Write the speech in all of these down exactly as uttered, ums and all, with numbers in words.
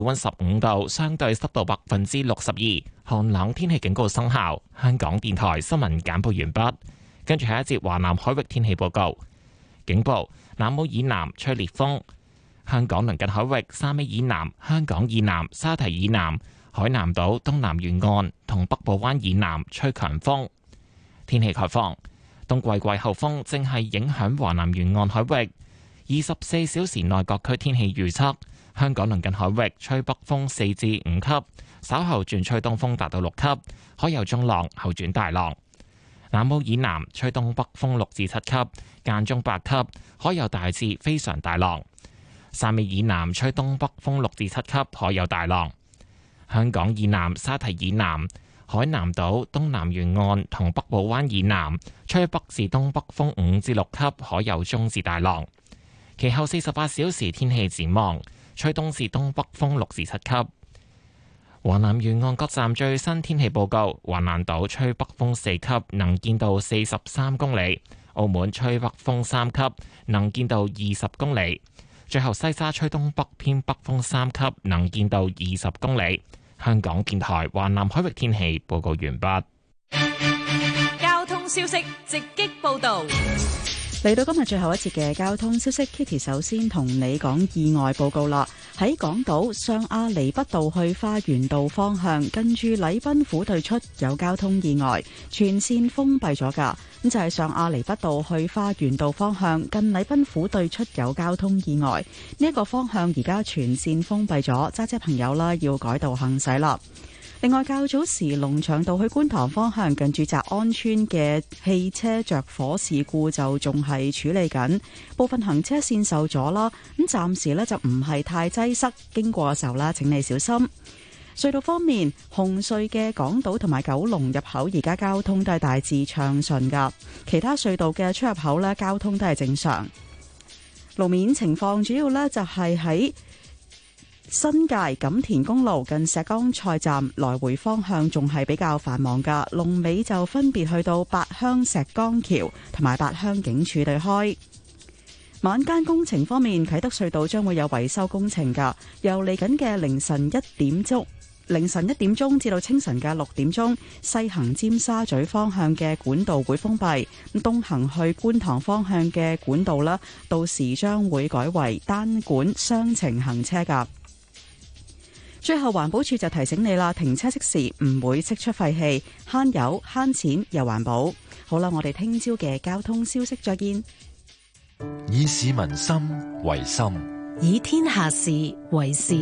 溫十五度，相對濕度百分之六十二，寒冷天氣警告生效。香港電台新聞簡報完畢，跟住下一節華南海域天氣報告。警報：南澳以南吹烈風，香港鄰近海域三尾以南、香港以南、沙堤以南、海南島東南沿岸同北部灣以南吹強風。天氣概況：冬季季候風正係影響華南沿岸海域。二十四小時內各區天氣預測：香港鄰近海域吹北風四至五級，稍後轉吹東風達到六級，海有中浪，後轉大浪。南澳以南吹東北風六至七級，間中八級，海有大至非常大浪。汕尾以南吹東北風六至七級，海有大浪。香港以南沙堤以南、海南島東南沿岸同北部灣以南吹北至東北風五至六級，海有中至大浪。其後四十八小時天氣展望，吹東至東北風六至七級。華南沿岸各站最新天氣報告：華南島吹北風四級，能見度四十三公里；澳門吹北風三級，能見度二十公里。最後西沙吹東北偏北風三級，能見度二十公里。香港電台華南海域天氣報告完畢。 交通消息直擊報道。 嚟到今日最後一節嘅交通消息 ，Kitty 首先同你講意外報告啦。喺港島上亞厘畢道去花園道方向，近住禮賓府對出有交通意外，全線封閉咗噶。咁就係上亞厘畢道去花園道方向，近禮賓府對出有交通意外，呢一個方向而家全線封閉咗，揸車朋友啦要改道行駛啦。另外，較早時龍翔道去觀塘方向近住澤安村嘅汽車着火事故就仲係處理緊，部分行車線受阻啦。咁暫時呢就唔係太擠塞，經過嘅時候啦，請你小心。隧道方面，紅隧嘅港島同埋九龍入口而家交通都係大致暢順噶，其他隧道嘅出入口呢，交通都係正常。路面情況主要呢就係喺新界錦田公路近石崗菜站來回方向仲係比較繁忙噶，龍尾就分別去到八鄉石崗橋同埋八鄉警署對開。晚間工程方面，啟德隧道將會有維修工程噶，由嚟緊嘅凌晨一點鐘，凌晨一點鐘至到清晨嘅六點鐘，西行尖沙咀方向嘅管道會封閉，東行去觀塘方向嘅管道啦，到時將會改為單管雙程行車噶。最後環保署就提醒你啦，停車熄匙唔會釋出廢氣，慳油慳錢又環保。好啦，我哋聽朝嘅交通消息再見。 以市民心為心， 以天下事為事。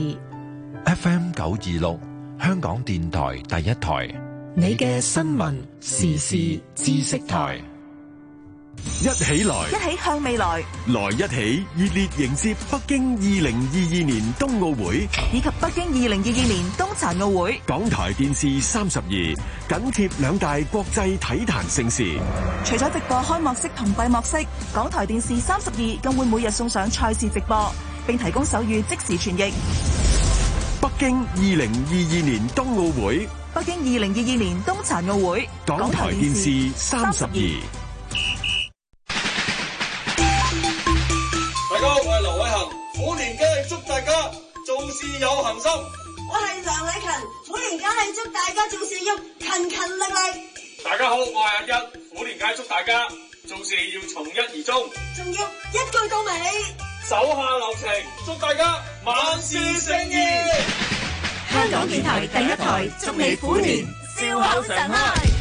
F M 九二六香港電台第一台， 你嘅新聞時事知識台。 一起來， 一起向未來， 來一起熱烈迎接北京二零二二年冬奧會以及北京二零二二年冬殘奧會。 港台電視三十二緊貼兩大國際體壇盛事。 除咗直播開幕式同閉幕式，港台電視三十二更會每日送上賽事直播，並提供手語即時傳譯。 北京二零二二年冬奧會， 北京二零二二年冬殘奧會， 港台電視三十二。 大家好，我係劉偉恒，虎年梗係祝大家做事有恒心。 我係梁偉勤，虎年梗係祝大家做事要勤勤力力。 大家好，我係阿一，虎年梗係祝大家做事要從一而終， 仲要一句到尾， 手下留情，祝大家萬事勝意。 香港電台第一台，祝你虎年笑口常開。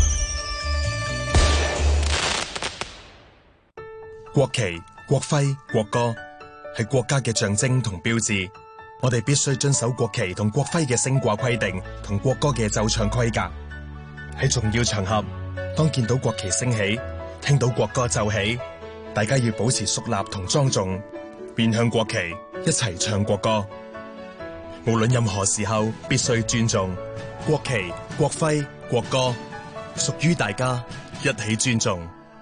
國旗、國徽、國歌係國家嘅象徵同標誌，我哋必須遵守國旗同國徽嘅升掛規定同國歌嘅奏唱規格。喺重要場合，當見到國旗升起，聽到國歌奏起，大家要保持肅立同莊重，面向國旗一齊唱國歌。無論任何時候，必須尊重國旗、國徽、國歌，屬於大家，一起尊重。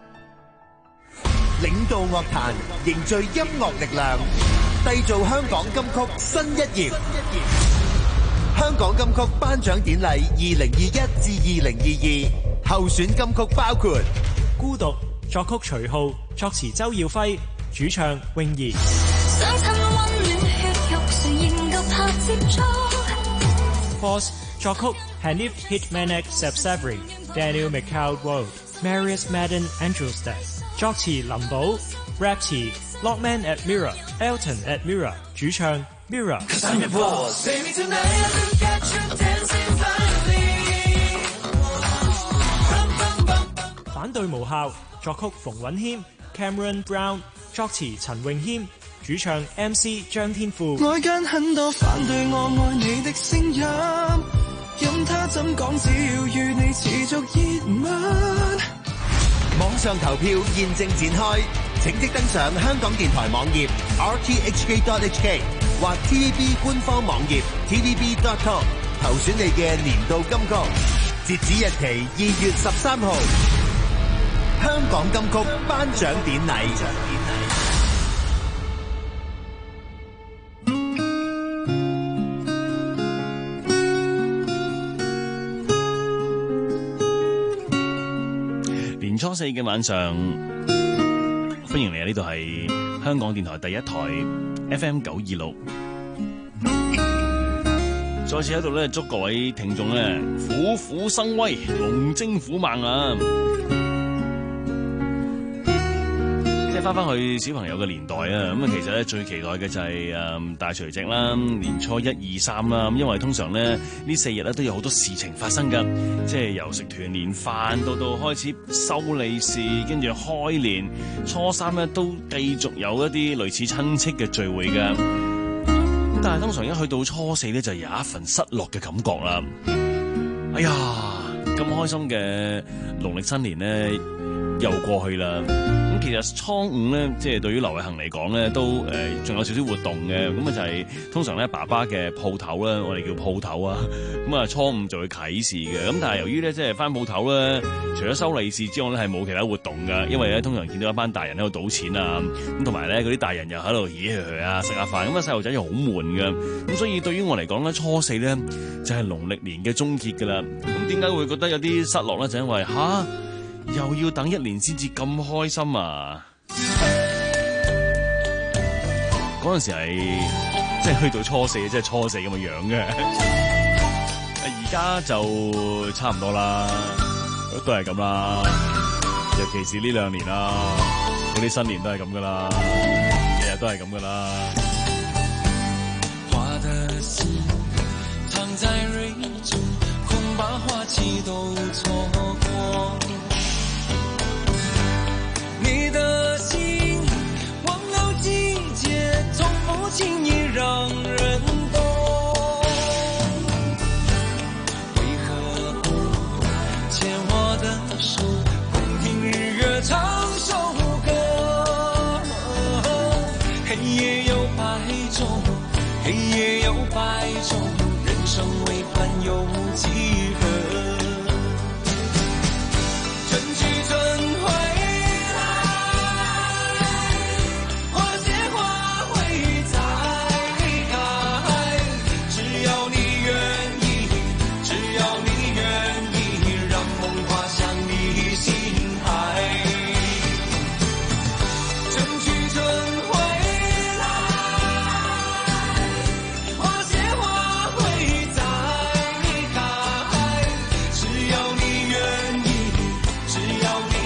領導樂壇，凝聚音樂力量，締造香港金曲新一頁。香港金曲頒獎典禮二零二一至二零二二，候選金曲包括《 孤獨》，作曲徐浩，作詞周耀輝，主唱泳兒。 Force 作曲 Hanif Hitmanek Sabsabri Daniel McLeod-Wold、Marius Madden Angelstad， 作詞林寶 ，rap 詞 Lockman at Mirror、Elton at Mirror， 主唱 Mirror。反對無效，作曲馮允謙 Cameron Brown， 作詞陳詠謙，主唱 M C 張天賦。 外間很多反對我愛你的聲音，任他怎講，只要與你持續熱吻。 網上投票現正展開，請即登上香港電台網頁 r t h k dot h k 或 T V B 官方網頁 t v b dot com 投選你嘅年度金曲，截止日期二月十三號。香港金曲頒獎典禮。 年初四嘅晚上，歡迎嚟啊！呢度係香港電台第一台 F M 九二六，再次喺度咧，祝各位聽眾咧虎虎生威，龍精虎猛啊！即係翻翻去小朋友嘅年代啊，咁啊其實咧最期待嘅就係誒大除夕啦，年初一二三啦，咁因為通常咧呢四日咧都有好多事情發生噶，即係由食團年飯到到開始收利是，跟住開年，初三咧都繼續有一啲類似親戚嘅聚會噶，咁但係通常一去到初四咧就有一份失落嘅感覺啦。哎呀，咁開心嘅農曆新年咧又過去啦。咁其實初五咧，即係對於劉偉恒嚟講咧，都誒仲有少少活動嘅。咁啊就係通常咧爸爸嘅鋪頭啦，我哋叫鋪頭啊。咁啊初五就會啟市嘅。咁但係由於咧即係翻鋪頭咧，除咗收利是之外咧，係冇其他活動噶。因為咧通常見到一班大人喺度賭錢啊，咁同埋咧嗰啲大人又喺度咦去去啊食下飯。咁啊細路仔又好悶噶。咁所以對於我嚟講咧，初四咧就係農曆年嘅終結噶啦。咁點解會覺得有啲失落咧？就因為吓。又要等一年先至咁開心啊！嗰陣時係即係去到初四，即係初四咁嘅樣嘅。而家就差唔多啦，都係咁啦。尤其是呢兩年啦，嗰啲新年都係咁噶啦，日日都係咁噶啦。 花的心藏在蕊中，恐把花期都錯過。你的心忘了季節，從不輕易讓人懂。為何牽我的手，共聽日月唱首歌？黑夜有白晝，黑夜有白晝，人生為盼有幾何？春去春回。只要你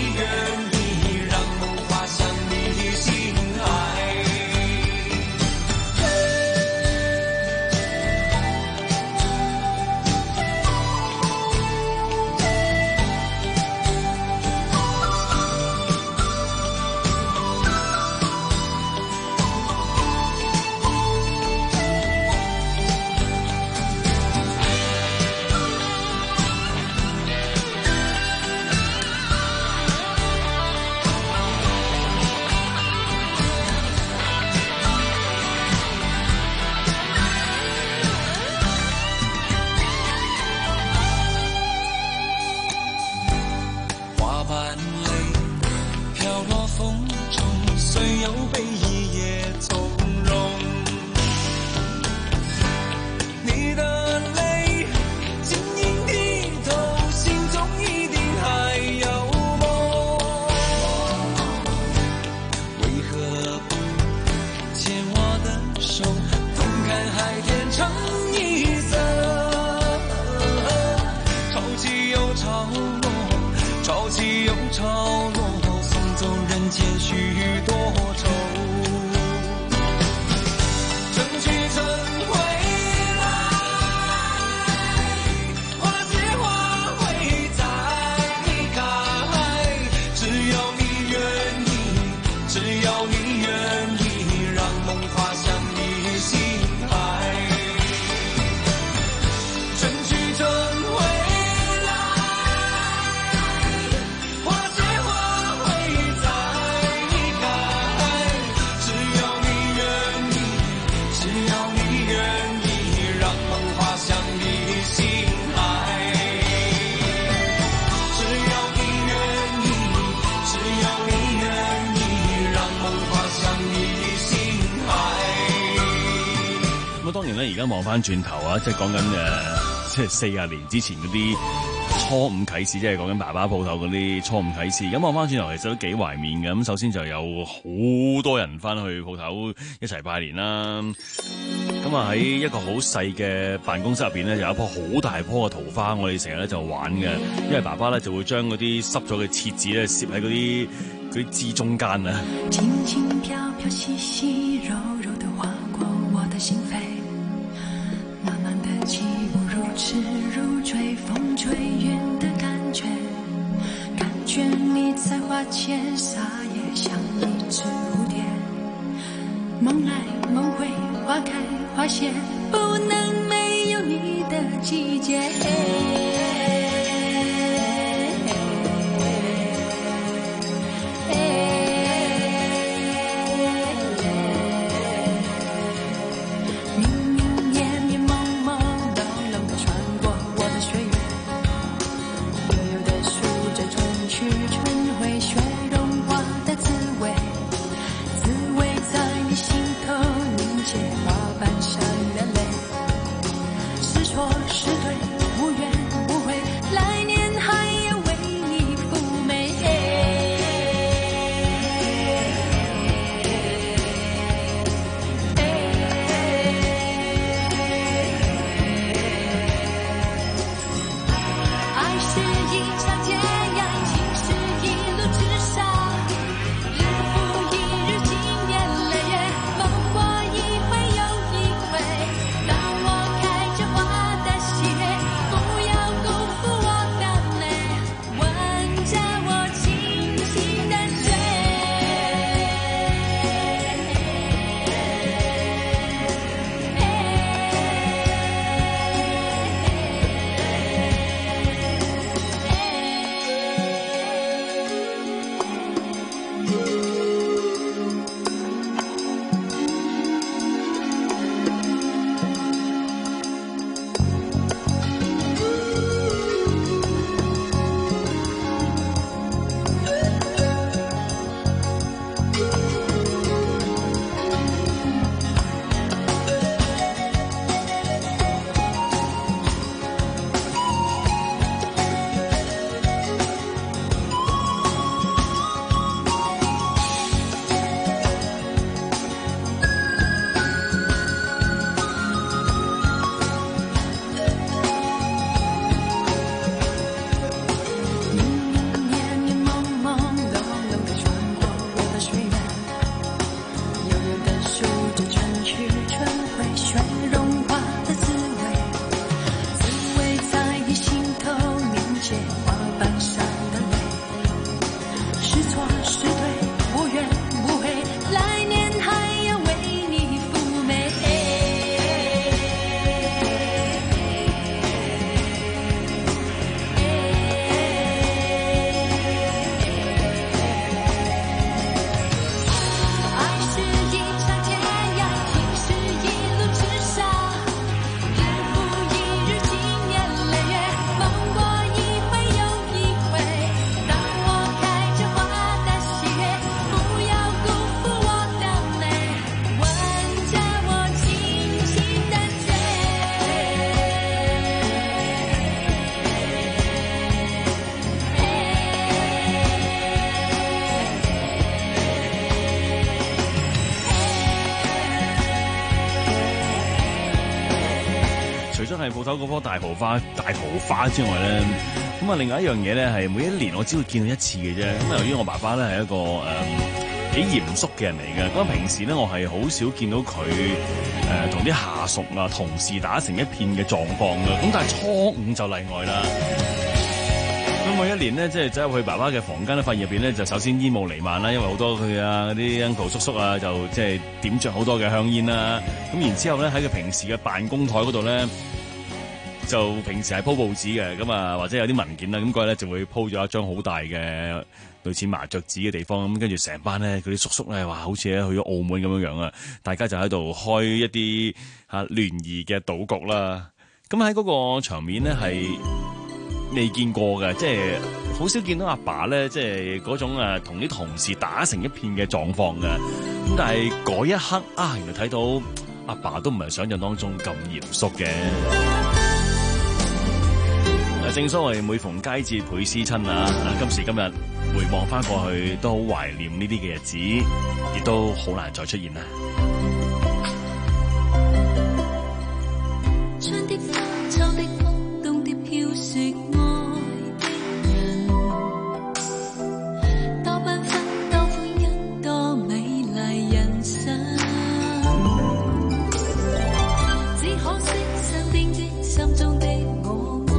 咧，而家望翻轉頭啊，即係講緊誒，即係四十年之前嗰啲初五啟事，即係講緊爸爸鋪頭嗰啲初五啟事。咁望翻轉頭，其實都幾懷念嘅。咁首先就有好多人翻去鋪頭一齊拜年啦。咁啊喺一個好細嘅辦公室入邊咧，有一棵好大棵嘅桃花，我哋成日咧就玩嘅。因為爸爸咧就會將嗰啲濕咗嘅廁紙咧攝喺嗰啲嗰啲枝中間啊。 輕輕飄飄細細柔柔地劃過我的心扉，慢慢的起舞如痴如醉，風吹雲的感覺，感覺你在花前撒野，像一隻蝴蝶，夢來夢回，花開花謝，不能沒有你的季節。 係鋪頭嗰棵大桃花、大桃花之外咧，咁啊，另外一樣嘢咧係每一年我只會見到一次嘅啫。咁由於我爸爸咧係一個誒幾嚴肅嘅人嚟嘅，咁平時咧我係好少見到佢誒同啲下屬啊、同事打成一片嘅狀況嘅。咁但係初五就例外啦。咁每一年咧，即係走入去爸爸嘅房間咧，發現入邊咧就首先煙霧彌漫啦，因為好多佢啊嗰啲 uncle 叔叔啊，就即係點着好多嘅香煙啦。咁然之後咧喺佢平時嘅辦公台嗰度咧，就平時係鋪報紙嘅，咁啊或者有啲文件啦，咁嗰日咧就會鋪咗一張好大嘅類似麻雀紙嘅地方，咁跟住成班咧嗰啲叔叔咧話好似咧去咗澳門咁樣樣啊，大家就喺度開一啲嚇聯誼嘅賭局啦。咁喺嗰個場面咧係未見過嘅，即係好少見到阿爸咧，即係嗰種誒同啲同事打成一片嘅狀況嘅。咁但係嗰一刻啊，原來睇到阿爸都唔係想象當中咁嚴肅嘅。正所謂每逢佳節倍思親啊！今時今日回望翻過去，都好懷念呢啲嘅日子，亦都好難再出現啦。 春的花，秋的風，冬的飄雪，愛的人多繽紛，多歡欣，多美麗人生。只可惜身邊的心中的我。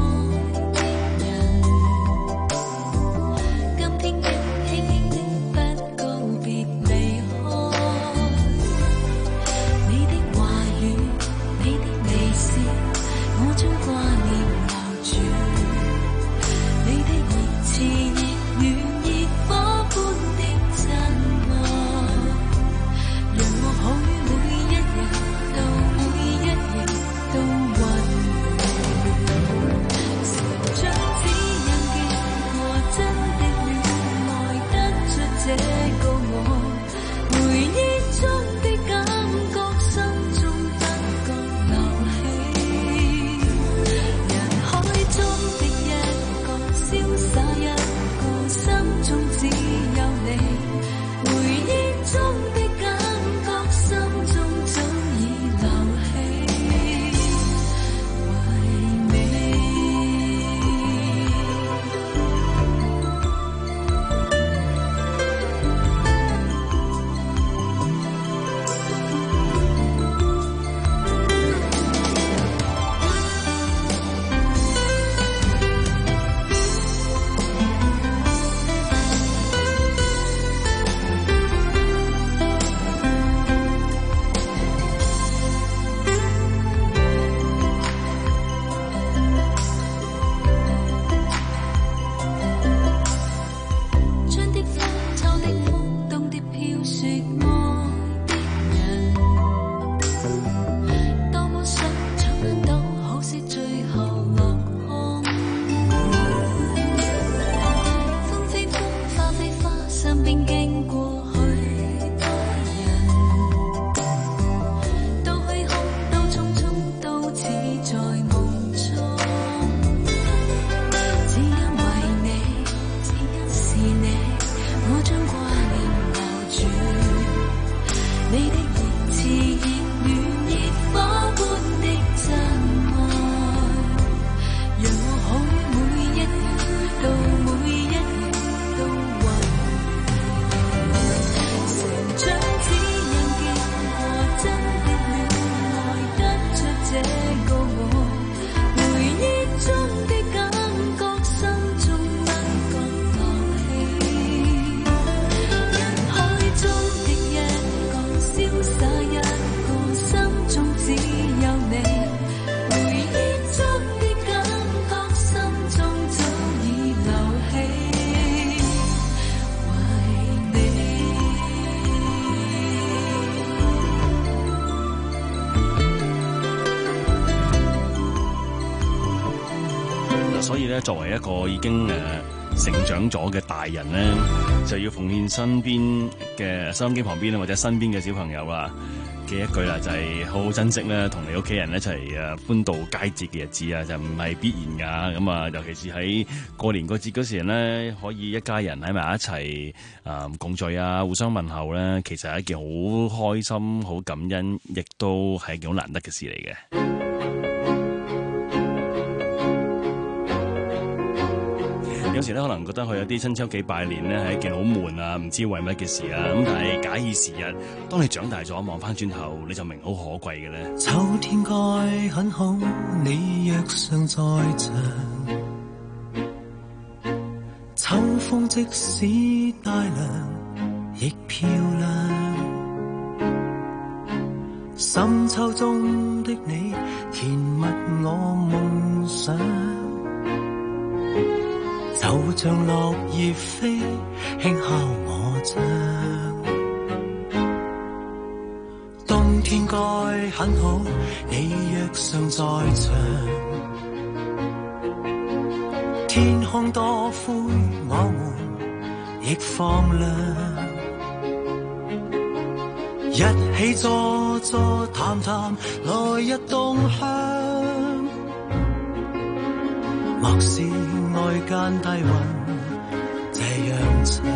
所以咧，作為一個已經誒、呃、成長咗嘅大人咧，就要奉獻身邊嘅收音機旁邊或者身邊嘅小朋友啦嘅一句啦，就係、是、好好珍惜咧，同你屋企人一齊誒歡度佳節嘅日子啊，就唔係必然㗎。咁啊，尤其是喺過年過節嗰時咧，可以一家人喺埋一齊啊、呃、共聚啊，互相問候咧，其實係一件好開心、好感恩，亦都係一件好難得嘅事嚟嘅。有時咧可能覺得去有啲親戚屋企拜年咧係一件好悶啊，唔知為乜嘅事啊。咁但係假以時日，當你長大咗望翻轉頭，你就明好可貴嘅咧。 秋天該很好，你若尚在場，秋風即使帶涼亦漂亮。深秋中的你，填密我夢想。就像落葉飛，輕敲我窗。冬天該很好，你若尚在場。天空多灰，我們亦放亮。 一起坐坐談談來日動向，莫視外間低溫這樣長，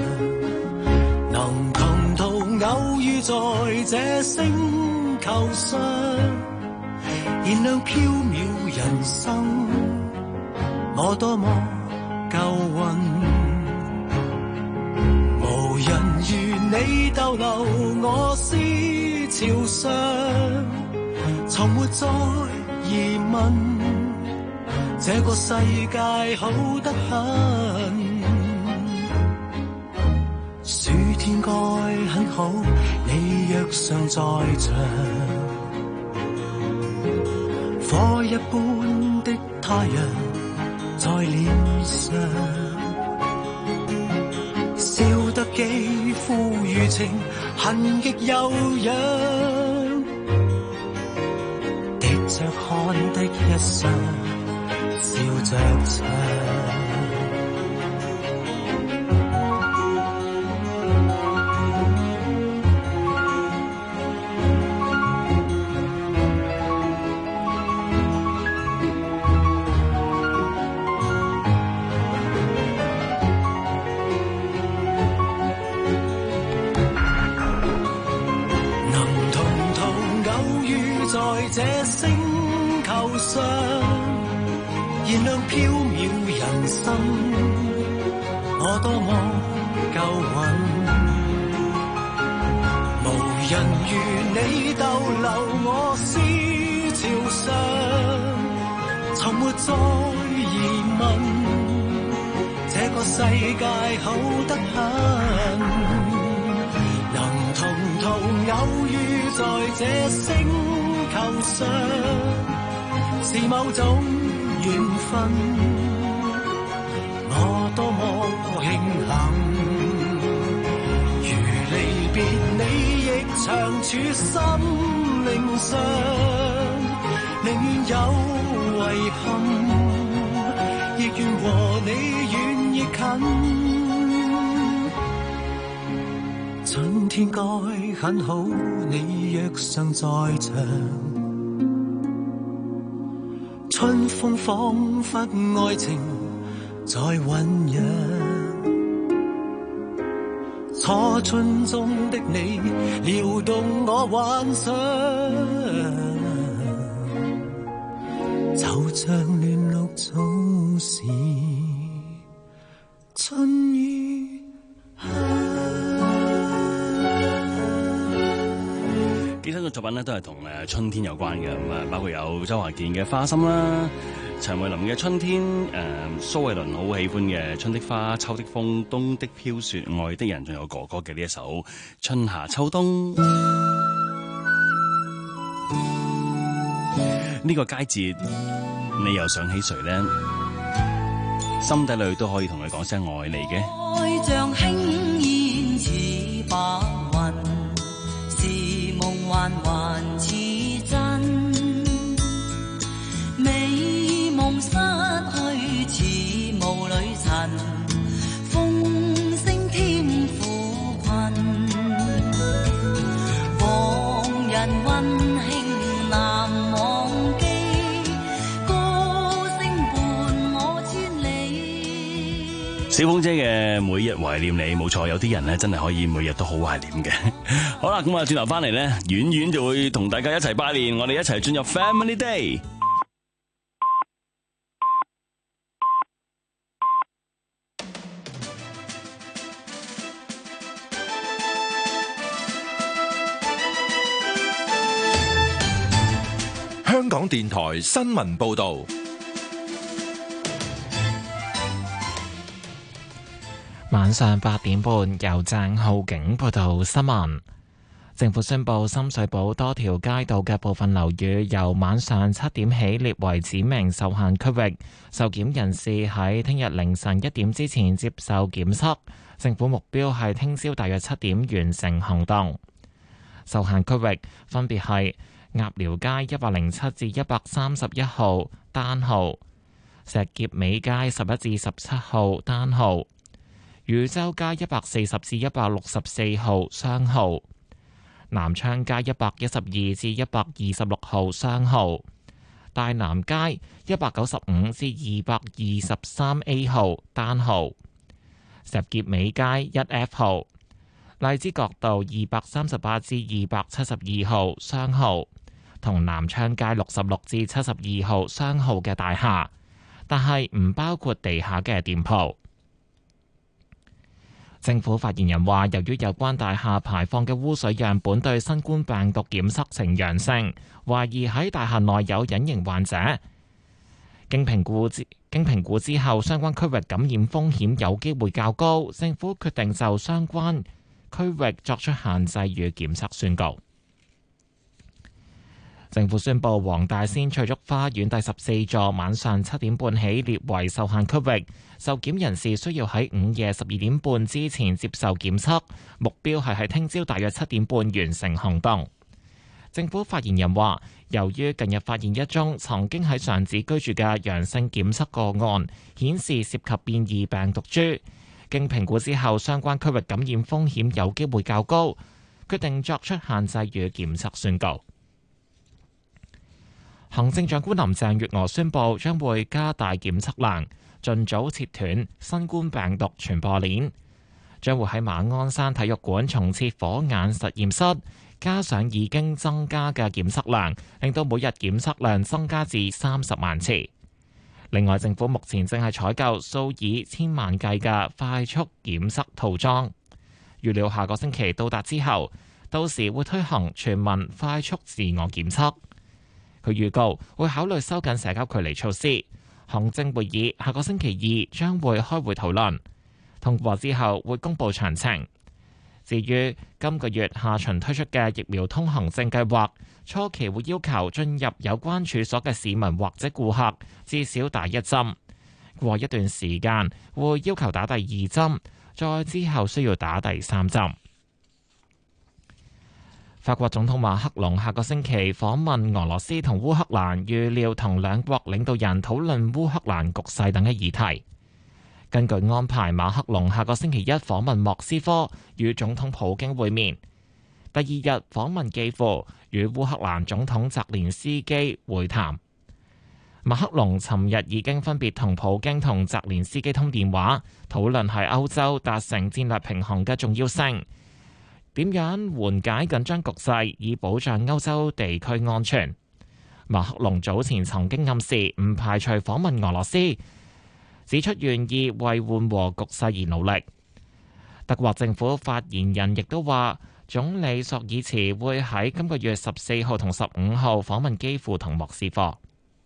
能同途偶遇在這星球上，燃亮飄渺人生，我多麼夠運，無人如你逗留我思潮上，從沒再疑問，這個世界好得很，暑天該很好，你若尚在場，火一般的太陽在臉上，笑得肌膚如情，痕極悠揚，滴着汗的一雙，笑着唱。這星球上燃亮飄渺人生，我多麼夠運，無人如你逗留我思潮上，從沒再疑問，這個世界好得很，能同途偶遇在這星球上是某種緣分，我多麼慶幸，如離別你亦長處心靈上，寧願有遺憾，亦願和你遠亦近，春天該很好，你若尚在場，春風彷彿愛情在醖釀，初春中的你撩動我幻想，就像亂綠早時春雨香。 幾首嘅作品咧都係同誒春天有關嘅，咁啊包括有周華健嘅《花心》啦，陳慧琳嘅《春天》，誒、呃、蘇慧倫好喜歡嘅《春的花》、《秋的風》、《冬的飄雪》、《愛的人》，仲有哥哥嘅呢一首《春夏秋冬》。呢個佳節，你又想起誰呢？心底裏都可以同佢講聲愛你嘅。 愛像輕煙似白雲，是夢幻還似真，美夢失去似霧裏塵，風聲添苦困，往日溫馨難忘記，歌聲伴我千里。 小鳳姐嘅每日懷念你，冇錯，有啲人咧真係可以每日都好懷念嘅。好啦，咁啊轉頭翻嚟咧，遠遠就會同大家一齊拜年，我哋一齊進入 Family Day。 香港電台新聞報導。 晚上八點半，由鄭浩景報道新聞。政府宣布，深水埗多條街道嘅部分樓宇由晚上七點起列為指明受限區域，受檢人士喺聽日凌晨一點之前接受檢測。政府目標係聽朝大約七點完成行動。受限區域分別係鴨寮街一百零七至一百三十一號單號、石硤尾街十一至十七號單號、汝州街一百四十至一百六十四號雙號、 南昌街一百一十二至一百二十六號雙號、大南街一百九十五至二百二十三 A 號單號、石硤尾街一 F 號、荔枝角道二百三十八至二百七十二號雙號同南昌街六十六至七十二號雙號嘅大廈，但係唔包括地下嘅店鋪。政府發言人話，由於有關大廈排放嘅污水樣本對新冠病毒檢測呈陽性，懷疑喺大廈內有隱形患者。經評估之經評估之後，相關區域感染風險有機會較高，政府決定就相關區域作出限制與檢測宣告。政府宣布，黃大仙翠竹花園第十四座晚上七點半起列為受限區域，受檢人士需要喺午夜十二點半之前接受檢測，目標係喺聽朝大約七點半完成行動。政府發言人話，由於近日發現一宗曾經喺上址居住嘅陽性檢測個案，顯示涉及變異病毒株，經評估之後，相關區域感染風險有機會較高，決定作出限制與檢測宣告。行政長官林鄭月娥宣布，將會加大檢測量，盡早切斷新冠病毒傳播鏈，將會喺馬鞍山體育館重設火眼實驗室，加上已經增加嘅檢測量，令到每日檢測量增加至三十萬次。另外，政府目前正係採購數以千萬計嘅快速檢測套裝，預料下個星期到達之後，到時會推行全民快速自我檢測。佢預告會考慮收緊社交距離措施。行政會議下個星期二將會開會討論，通過之後會公布詳情。至於今個月下旬推出嘅疫苗通行證計劃，初期會要求進入有關處所嘅市民或者顧客至少打一針，過一段時間會要求打第二針，再之後需要打第三針。法國總統馬克龍下個星期訪問俄羅斯同烏克蘭，預料同兩國領導人討論烏克蘭局勢等嘅議題。根據安排，馬克龍下個星期一訪問莫斯科，與總統普京會面；第二日訪問基輔，與烏克蘭總統澤連斯基會談。馬克龍尋日已經分別同普京同澤連斯基通電話，討論係歐洲達成戰略平衡嘅重要性。點樣緩解緊張局勢，以保障歐洲地區安全？馬克龍早前曾經暗示唔排除訪問俄羅斯，指出願意為緩和局勢而努力。德國政府發言人亦都話，總理朔爾茨會喺今個月十四號同十五號訪問基輔同莫斯科。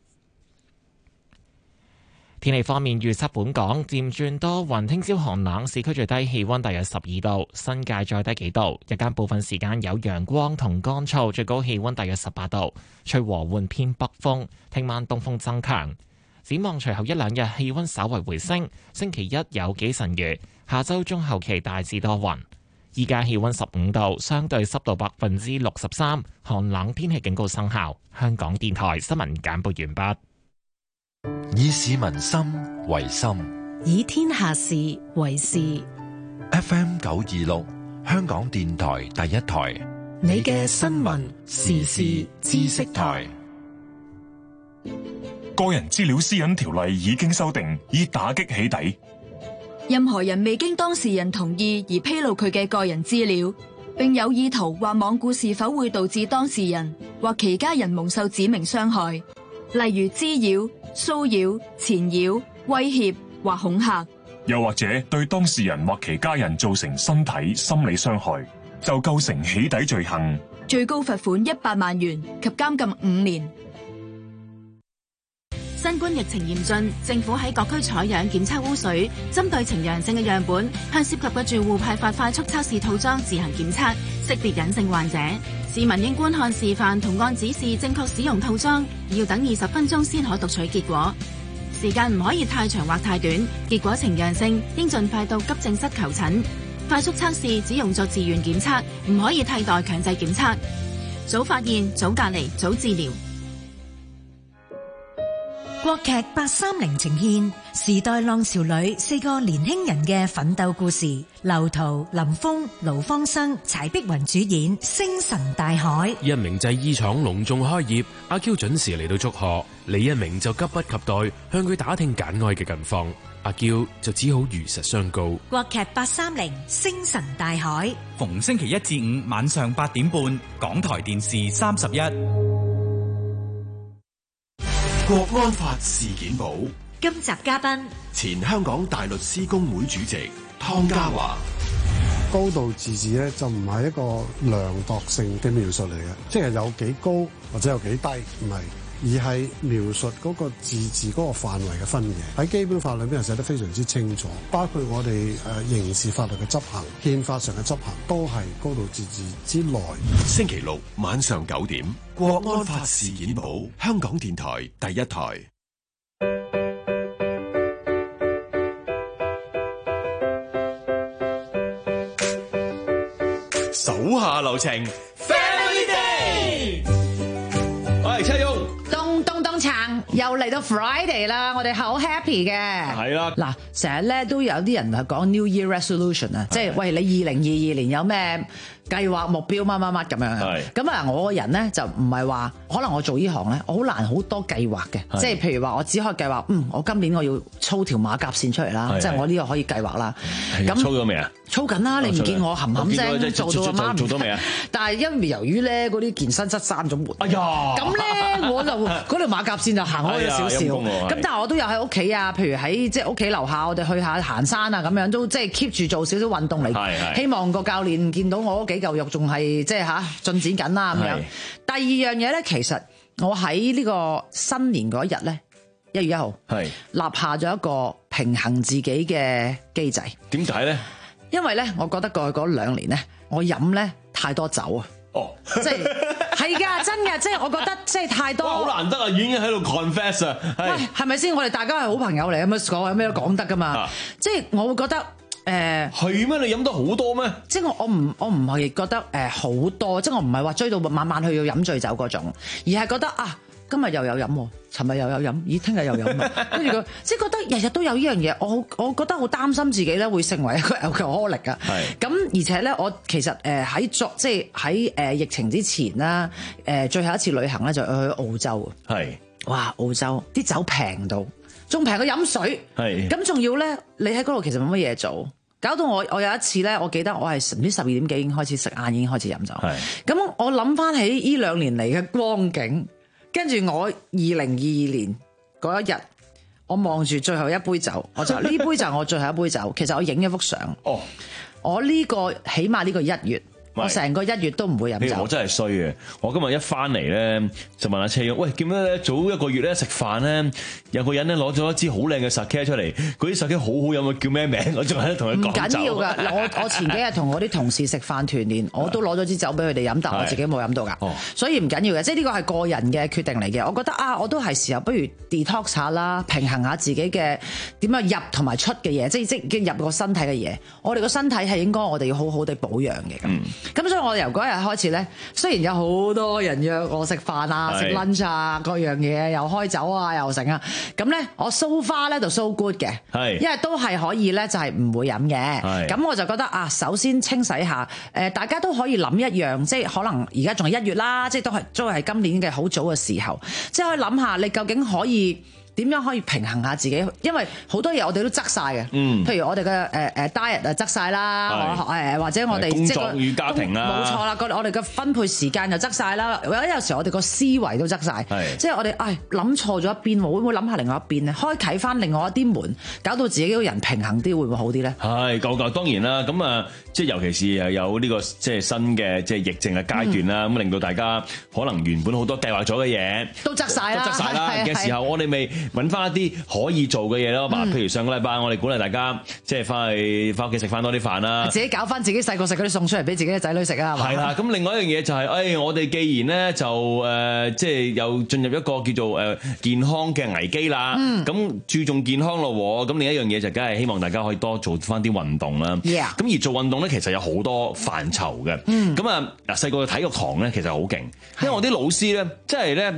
天氣方面，預測本港漸轉多雲，聽朝寒冷，市區最低氣溫大約十二度，新界再低幾度。日間部分時間有陽光同乾燥，最高氣溫大約十八度，吹和緩偏北風。聽晚東風增強。展望隨後一兩日氣溫稍為回升，星期一有幾陣雨，下周中後期大致多雲。依家氣溫十五度，相對濕度百分之六十三，寒冷天氣警告生效。香港電台新聞簡報完畢。 以市民心為心， 以天下事為事。 F M 九二六，香港電台第一台， 你嘅新聞時事知識台。 個人資料私隱條例已經修訂，以打擊起底。 任何人未經當事人同意而披露佢嘅個人資料，並有意圖或罔顧是否會導致當事人或其家人蒙受指明傷害，例如滋擾、騷擾、纏擾、威脅或恐嚇， 又或者對當事人或其家人造成身體、心理傷害，就構成起底罪行， 最高罰款一百萬元及監禁五年。 新冠疫情嚴峻，政府喺各區採樣檢測污水，針對呈陽性嘅樣本，向涉及嘅住戶派發快速測試套裝自行檢測，識別隱性患者。市民應觀看示範同按指示正確使用套裝，要等二十分鐘先可讀取結果。時間唔可以太長或太短，結果呈陽性應盡快到急症室求診。快速測試只用作自願檢測，唔可以替代強制檢測。早發現、早隔離、早治療。 國劇八三零呈現時代浪潮裏四個年輕人嘅奮鬥故事。劉濤、林峰、盧芳生、柴碧雲主演《星辰大海》。 一鳴製衣廠隆重開業，阿 Q 準時嚟到祝賀，李一鳴就急不及待向佢打聽簡愛嘅近況，阿 Q 就只好如實相告。 國劇八三零《星辰大海》， 逢星期一至五晚上八點半，港台電視三十一。 國安法事件簿， 今集嘉賓前香港大律師公會主席湯家驊。 高度自治咧就唔係一個量度性嘅描述嚟嘅，即係有幾高或者有幾低，唔係，而係描述嗰個自治嗰個範圍嘅分野。喺基本法裏邊係寫得非常之清楚，包括我哋誒刑事法律嘅執行、憲法上嘅執行，都係高度自治之內。 星期六晚上九點，國安法事件簿，香港電台第一台。手下留情 ，Family Day。我係車雍， 咚咚咚鏘，又嚟到 Friday 啦，我哋好 happy 嘅。係啦， 嗱，成日咧都有啲人係講 New Year Resolution 啊，即係喂你二零二二年有咩計劃目標乜乜乜咁樣。咁啊，我個人咧就唔係話，可能我做呢行咧，我好難好多計劃嘅。即係譬如話，我只可以計劃，嗯，我今年我要操條馬甲線出嚟啦，即係我呢個可以計劃啦。 咁操咗未啊？ 操緊啦，你唔見我冚冚聲做到阿媽唔做到未啊？ 但係因為由於咧嗰啲健身室閂咗門，哎呀，咁咧我就嗰條馬甲線就行開咗少少。咁但係我都有喺屋企啊，譬如喺即係屋企樓下，我哋去下行山啊，咁樣都即係 keep 住做少少運動嚟，希望個教練見到我嗰幾嚿肉仲係即係嚇進展緊啦咁樣。第二樣嘢咧，其實我喺呢個新年嗰一日咧，一月一號，立下咗一個平衡自己嘅機制。 點解咧？ 因為咧，我覺得過去嗰兩年咧，我飲咧太多酒啊！ 哦， 即係係㗎，真㗎，即係我覺得即係太多。 好難得啊，已經喺度 confess 啊！ 喂，係咪先？我哋大家係好朋友嚟，咁樣講有咩都講得㗎嘛？啊、即係我會覺得誒係咩？你飲得好多咩？ 即係我我唔我唔係覺得誒好、呃、多，即係我唔係話追到晚晚去要飲醉酒嗰種，而係覺得啊。今日又有飲，尋日又有飲，咦？聽日又飲，跟住佢即係覺得日日都有呢樣嘢，我我覺得好擔心自己咧會成為一個 alcoholic 㗎。咁而且咧，我其實誒喺作即係喺誒疫情之前啦，誒最後一次旅行咧就去澳洲。係哇，澳洲啲酒平到，仲平過飲水。係咁仲要咧，你喺嗰度其實冇乜嘢做，搞到我我有一次咧，我記得我係唔知十二點幾已經開始食晏，已經開始飲酒。係咁，我諗翻起呢兩年嚟嘅光景。跟住我二零二二年嗰一日，我望住最後一杯酒，我就呢杯就係我最後一杯酒。其實我影咗幅相。哦，我呢個起碼呢個一月。我成個一月都唔會飲酒。 我真係衰嘅。我今日一翻嚟咧，就問阿車勇，喂，見到咧早一個月咧食飯咧，有個人咧攞咗一支好靚嘅 sake 出嚟，嗰啲 sake 好好飲啊，叫咩名？我仲喺度同佢講。唔緊要㗎，我我前幾日同我啲同事食飯團年，我都攞咗支酒俾佢哋飲，但我自己冇飲到㗎。哦，所以唔緊要嘅，即係呢個係個人嘅決定嚟嘅。我覺得啊，我都係時候不如 detox 下啦，平衡下自己嘅點樣入同埋出嘅嘢，即係即係入個身體嘅嘢。我哋個身體係應該我哋要好好地保養嘅。嗯。咁所以我由嗰日開始咧，雖然有好多人約我食飯啊、食 lunch 啊，各樣嘢又開酒啊、又成啊，咁咧我 so far 咧就 so good 嘅，因為都係可以咧就係唔會飲嘅。咁我就覺得啊，首先清洗下，誒大家都可以諗一樣，即係可能而家仲係一月啦，即係都係都係今年嘅好早嘅時候，即係可以諗下你究竟可以點樣可以平衡下自己？因為好多嘢我哋都執晒嘅，嗯，譬如我哋嘅誒誒 diet 啊執晒啦，誒或者我哋工作與家庭啦， 冇錯啦，我我哋嘅分配時間又執晒啦，或者有時我哋個思維都執晒，即係我哋唉諗錯咗一邊，會唔會諗下另外一邊咧？開啓翻另外一啲門，搞到自己個人平衡啲，會唔會好啲咧？係，夠夠當然啦，咁啊，即係尤其是係有呢個即係新嘅即係疫症嘅階段啦，咁令到大家可能原本好多計劃咗嘅嘢都執晒啦，都執晒啦嘅時候，我哋咪揾翻一啲可以做嘅嘢咯，嘛、嗯，譬如上個禮拜我哋鼓勵大家即係翻去翻屋企食翻多啲飯啦，自己搞翻自己細個食嗰啲餸出嚟俾自己嘅仔女食啊，係啦。咁另外一樣嘢就係、是，誒、哎、我哋既然咧就誒、呃、即係又進入一個叫做誒健康嘅危機啦，咁、嗯、注重健康咯，咁另一樣嘢就梗係希望大家可以多做翻啲運動啦。咁、yeah. 而做運動咧，其實有好多範疇嘅。咁啊嗱，細個嘅體育堂咧其實好勁，因為我啲老師咧，即係咧。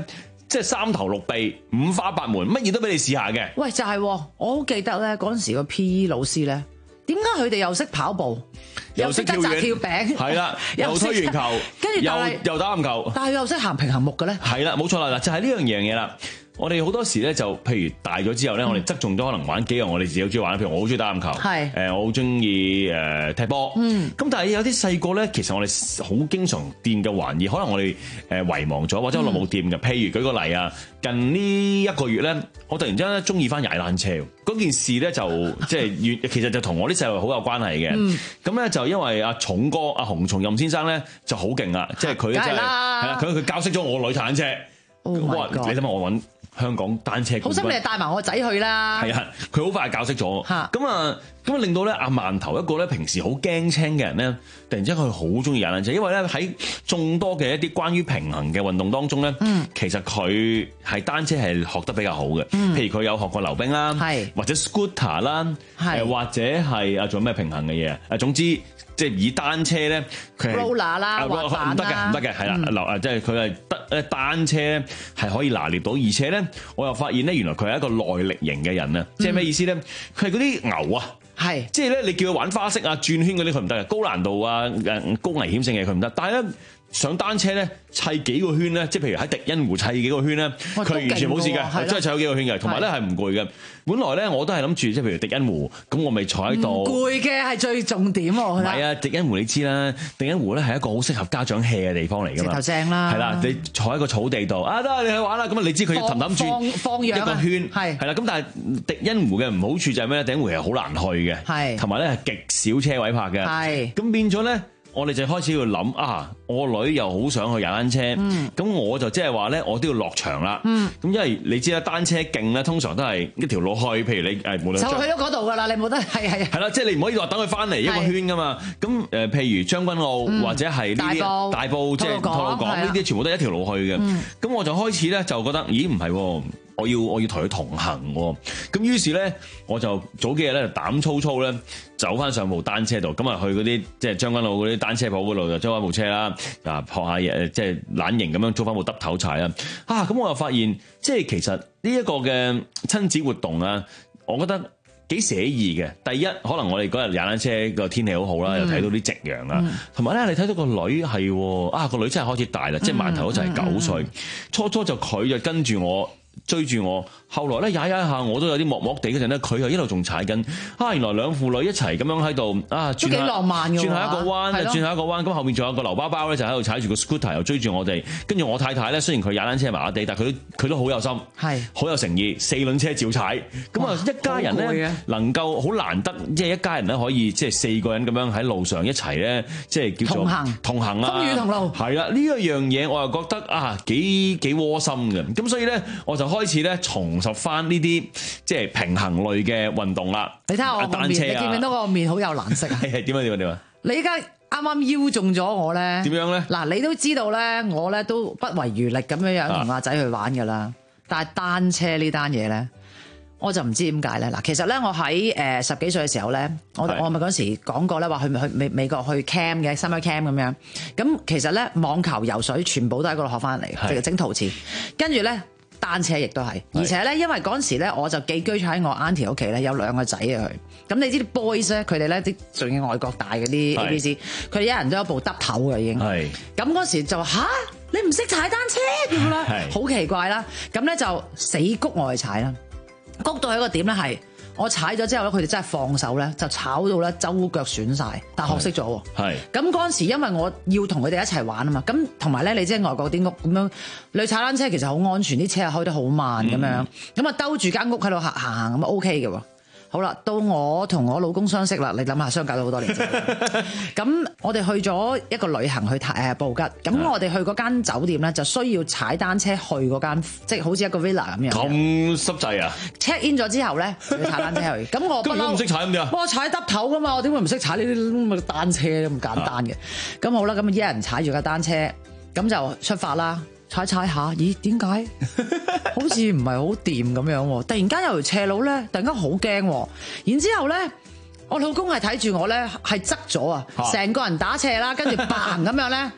即係三頭六臂、五花八門，乜嘢都俾你試下嘅。 喂，就係、喎、我好記得咧嗰陣時個 P E 老師咧，點解佢哋又識跑步，又識得擲跳餅， 係啦，又推完球， 跟住又又打籃球， 但係又識行平衡木嘅咧。 係啦，冇錯啦，嗱就係呢樣嘢嘢啦。我哋好多時咧就譬如大咗之後咧，嗯、我哋側重咗可能玩幾樣我哋自己好中意玩，譬如我好中意打籃球，係誒、呃、我好中意誒踢波，嗯，咁但係有啲細個咧，其實我哋好經常掂嘅玩意，可能我哋誒遺忘咗，或者我哋冇掂嘅。譬如舉個例啊，近呢一個月咧，我突然之間咧中意翻踩單車，嗰件事咧就即係其實就同我啲細路好有關係嘅。咁咧、嗯、就因為阿重哥阿洪松任先生咧就好勁啦，即係佢真係係啦，佢佢教識咗我女踩單車。 Oh my God， 你諗下我揾香港單車， 好心你係帶埋我仔去啦。係啊，佢好快教識咗。咁啊，咁啊令到咧阿饅頭一個咧平時好驚青嘅人咧，突然之間佢好中意踩單車，因為咧喺眾多嘅一啲關於平衡嘅運動當中咧，嗯、其實佢係單車係學得比較好嘅。嗯、譬如佢有學過溜冰啦，是或者 scooter 啦，是或者係啊仲有咩平衡嘅嘢啊？總之。即係以單車咧，佢係 roller 啦，滑板啦， 唔得嘅，唔得嘅，係啦，留啊，即係佢係得咧單車咧係可以拿捏到，而且咧我又發現咧，原來佢係一個耐力型嘅人啊！即係咩意思咧？佢係嗰啲牛啊，係即係咧，你叫佢玩花式啊、轉圈嗰啲佢唔得嘅，高難度啊、誒高危險性嘅佢唔得，但係咧。上單車咧砌幾個圈咧，即係譬如喺迪欣湖砌幾個圈咧，佢完全冇事嘅，真係砌咗幾個圈嘅，同埋咧係唔攰嘅。本來咧我都係諗住，即係譬如迪欣湖，咁我咪坐喺度。 攰嘅係最重點喎。 唔係啊，迪欣湖你知啦，迪欣湖咧係一個好適合家長 hea 嘅地方嚟㗎嘛。直頭正啦。係啦，你坐喺個草地度，啊得你去玩啦。咁啊，你知佢氹氹轉放養一個圈，係係啦。咁但係迪欣湖嘅唔好處就係咩咧？迪欣湖係好難去嘅，係同埋咧係極少車位泊嘅，係咁變咗咧。我哋就開始要諗啊！我女又好想去踩單車，咁、嗯、我就即係話咧，我都要落場啦。咁、嗯、因為你知啦，單車徑咧通常都係一條路去，譬如你誒無論就去咗嗰度噶啦，你冇得係係係啦，即係你唔可以話等佢翻嚟一個圈噶嘛。咁誒是，譬如將軍澳、嗯、或者係呢啲大埔，即係吐露港呢啲，全部都係一條路去嘅。咁、嗯、我就開始咧就覺得，咦唔係喎。我要我要同佢同行喎，咁於是咧我就早幾日咧膽粗粗咧走翻上部單車度，咁啊去嗰啲即係將軍澳嗰啲單車鋪嗰度就租翻部車啦，啊學下嘢即係懶型咁樣租翻部揼頭踩啦，啊咁我又發現即係其實呢一個嘅親子活動啊，我覺得幾寫意嘅。第一可能我哋嗰日踩單車個天氣好好啦，嗯、又睇到啲夕陽啦，同埋咧你睇到個女係啊個女真係開始大啦，嗯、即係饅頭嗰陣係九歲，嗯嗯、初初就佢就跟住我。追住我，後來咧踩踩下，我都有啲默默地嗰陣咧，佢又一路仲踩緊。啊，原來兩父女一齊咁樣喺度啊，轉下都幾浪漫嘅， 轉下一個彎， 的轉下一個彎。咁後面仲有個劉包包咧，就喺度踩住個 scooter 又追住我哋。跟住我太太咧，雖然佢踩單車麻麻地，但係佢都佢都好有心，係好的有誠意，四輪車照踩。咁啊，一家人咧能夠好難得，即係一家人咧可以即係四個人咁樣喺路上一齊咧，即係叫做同行同行啊，風雨同路。係啦，呢一樣嘢我又覺得啊幾幾窩心嘅。咁所以咧，我就開始咧重拾翻呢啲即係平衡類嘅運動啦。 你睇下我個面，你見唔見到我個面好有藍色啊？ 係係點啊點啊點啊！ 你而家啱啱邀中咗我咧，點樣咧？ 嗱，你都知道咧，我咧都不遺餘力咁樣樣同阿仔去玩噶啦。啊、但係單車呢單嘢咧，我就唔知點解咧。嗱，其實咧我喺誒十幾歲嘅時候咧，我是我咪嗰時講過咧，話去去美美國去 camp 嘅 summer camp 咁樣。咁其實咧網球、游水全部都喺嗰度學翻嚟，即係整陶瓷，跟住咧。單車亦都係，而且咧，因為嗰陣時咧，我就寄居喺我 auntie 屋企咧，有兩個仔啊佢。咁你知啲 boys 咧，佢哋咧啲仲要外國大嗰啲 A B C，佢哋一人都有部耷頭嘅已經。係。咁嗰時就話吓，你唔識踩單車點啦？好奇怪啦。咁咧就死谷我去踩啦，谷到一個點咧係。我踩咗之後咧，佢哋真係放手咧，就炒到咧周腳損晒，但學識咗喎。係咁嗰陣時，因為我要同佢哋一齊玩啊嘛，咁同埋咧，你知外國啲屋咁樣，你踩單車其實好安全，啲車係開得好慢咁樣，咁啊兜住間屋喺度行行行咁啊 OK 嘅喎。好啦，到我同我老公相識啦，你諗下相隔咗好多年。咁我哋去咗一個旅行去誒布吉，咁我哋去嗰間酒店咧就需要踩單車去嗰間，即係好似一個 villa 咁樣。咁濕滯啊 ！check in 咗之後咧，要踩單車去。咁我不嬲唔識踩咁點啊？我踩耷頭噶嘛，我點會唔識踩呢啲咁嘅單車咁簡單嘅？咁好啦，咁一人踩住架單車，咁就出發啦。踩踩下，咦？點解好似唔係好掂咁樣喎？突然間有條斜路咧，突然間好驚喎。然之後咧，我老公係睇住我咧，係側咗啊，成個人打斜啦，跟住嘭咁樣咧，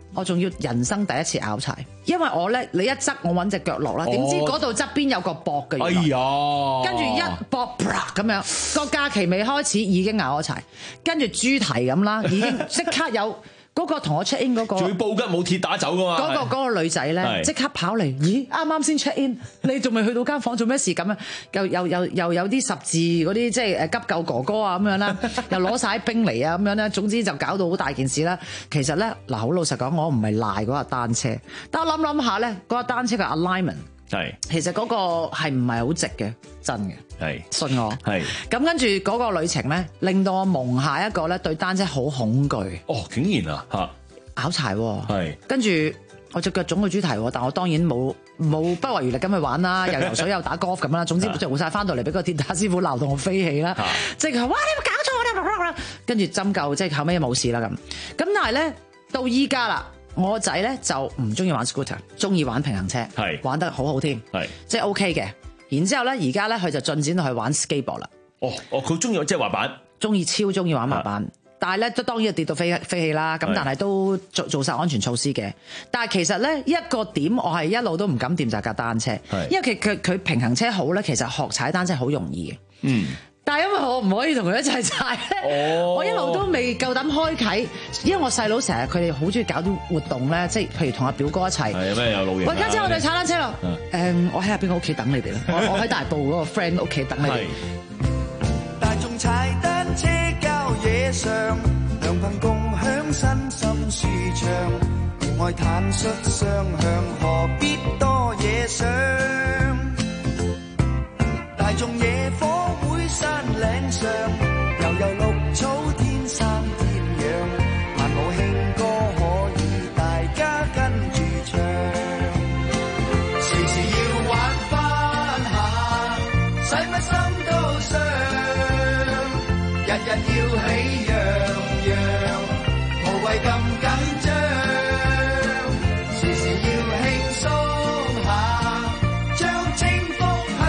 我仲要人生第一次拗柴，因為我咧你一側我揾隻腳落啦，點知嗰度側邊有個膊嘅， 哎呀， 跟住一膊啪咁樣，個假期未開始已經拗咗柴，跟住豬蹄咁啦，已經即刻有。嗰個同我 check in 嗰個， 仲要報吉冇鐵打走噶嘛？ 嗰個嗰個女仔咧，即刻跑嚟，咦？啱啱先 check in，你仲未去到間房做咩事咁樣？又又又又有啲十字嗰啲即係誒急救哥哥啊咁樣啦，又攞晒冰嚟啊咁樣咧，總之就搞到好大件事啦。其實咧嗱，好老實講，我唔係賴嗰架單車，但我諗諗下咧，嗰架單車嘅 alignment 係其實嗰個係唔係好直嘅，真嘅。 係信我係咁跟住嗰個旅程咧，令到我蒙下一個咧對單車好恐懼。 哦，竟然啊嚇拗柴喎， 係跟住我隻腳腫個豬蹄，但我當然冇冇不遺餘力咁去玩啦，又游水又打 golf 咁啦，總之做晒翻到嚟俾個鐵打師傅鬧到我飛起啦，即係話哇你有冇搞錯啊！跟住針灸，即係後尾冇事啦咁。咁但係咧到依家啦，我個仔咧就唔中意玩 scooter， 中意玩平衡車，係玩得好好添，係即係 OK 嘅。然之後咧，而家咧佢就進展到去玩 skateboard 啦。 哦哦，佢中意即係滑板， 中意超中意玩滑板。但係咧都當然跌到飛飛起啦。咁但係都做做曬安全措施嘅。但係其實咧一個點我係一路都唔敢掂就係架單車，因為佢佢佢平衡車好咧，其實學踩單車好容易嘅。嗯。但係因為我唔可以同佢一齊踩咧，哦、我一路都未夠膽開啓，因為我細佬成日佢哋好中意搞啲活動咧，即係譬如同阿表哥一齊。係咩有露營？喂家姐，我哋踩單車咯。誒、嗯，我喺入邊個屋企等你哋啦。我我喺大埔嗰個 friend 屋企等你哋。 大眾踩單車郊野上，良朋共享身心舒暢，戶外坦率雙向，何必多嘢想？大眾野火會山嶺上，悠悠綠草天生天養，萬無興歌可以大家跟住唱，時時要玩翻下，使乜心都傷，日日要喜洋洋，無謂咁緊張，時時要輕鬆下，將清福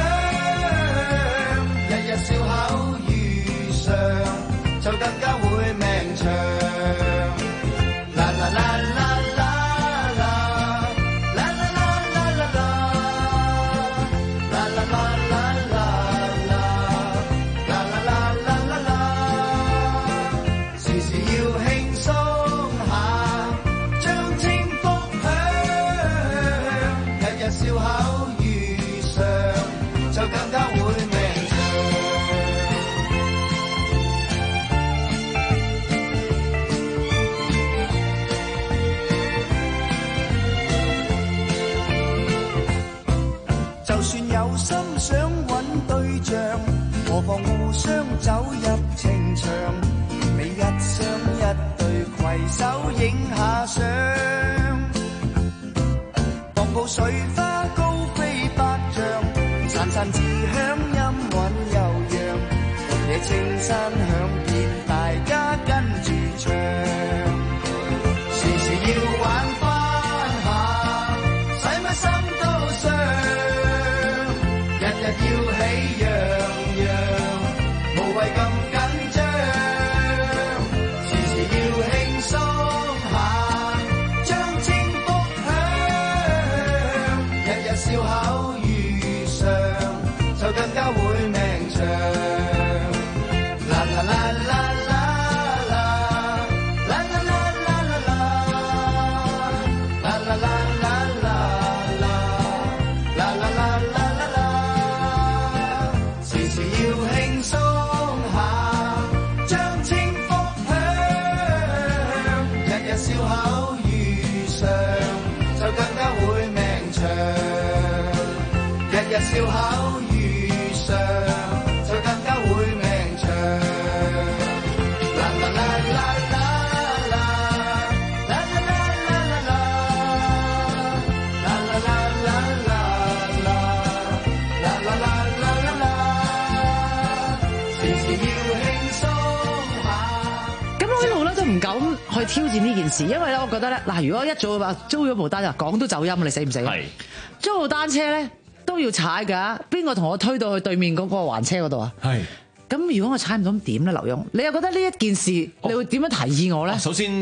笑口如常，就更加會命長。啦啦啦啦啦啦，啦啦啦啦啦啦，啦啦啦啦啦啦，啦啦啦啦啦啦，時時要輕鬆下，將清福享，日日笑口如常，就更加會命長。就算有心想揾對象，何妨互相走入情場，你一雙一對攜手影下相，當鋪水花高飛百丈，潺潺自香音韻悠揚，夜青山響遍大家跟住唱，時時要玩翻下，使乜心都傷，日日要喜洋洋，無謂咁緊張，時時要輕鬆下，將清福享，日日笑口如常，就更加會命長。啦啦啦啦啦啦，啦啦啦啦啦啦，啦啦啦啦啦啦，啦啦啦啦啦，時時要輕鬆下，將清福享，日日笑口如常，就更加會命長。日日笑口如常，就更加會命長。啦啦啦啦啦啦，啦啦啦啦啦啦，啦啦啦啦啦啦，啦啦啦啦啦啦，時時要輕鬆下。 咁我一路咧都唔敢去挑戰呢件事，因為咧我覺得咧嗱，如果一早話租咗部單車，講都走音，你死唔死？係租部單車咧都要踩㗎，邊個同我推到去對面嗰個環車嗰度啊？係。咁如果我踩唔到點咧，劉墉，你又覺得呢一件事，你會點樣提議我咧？ 首先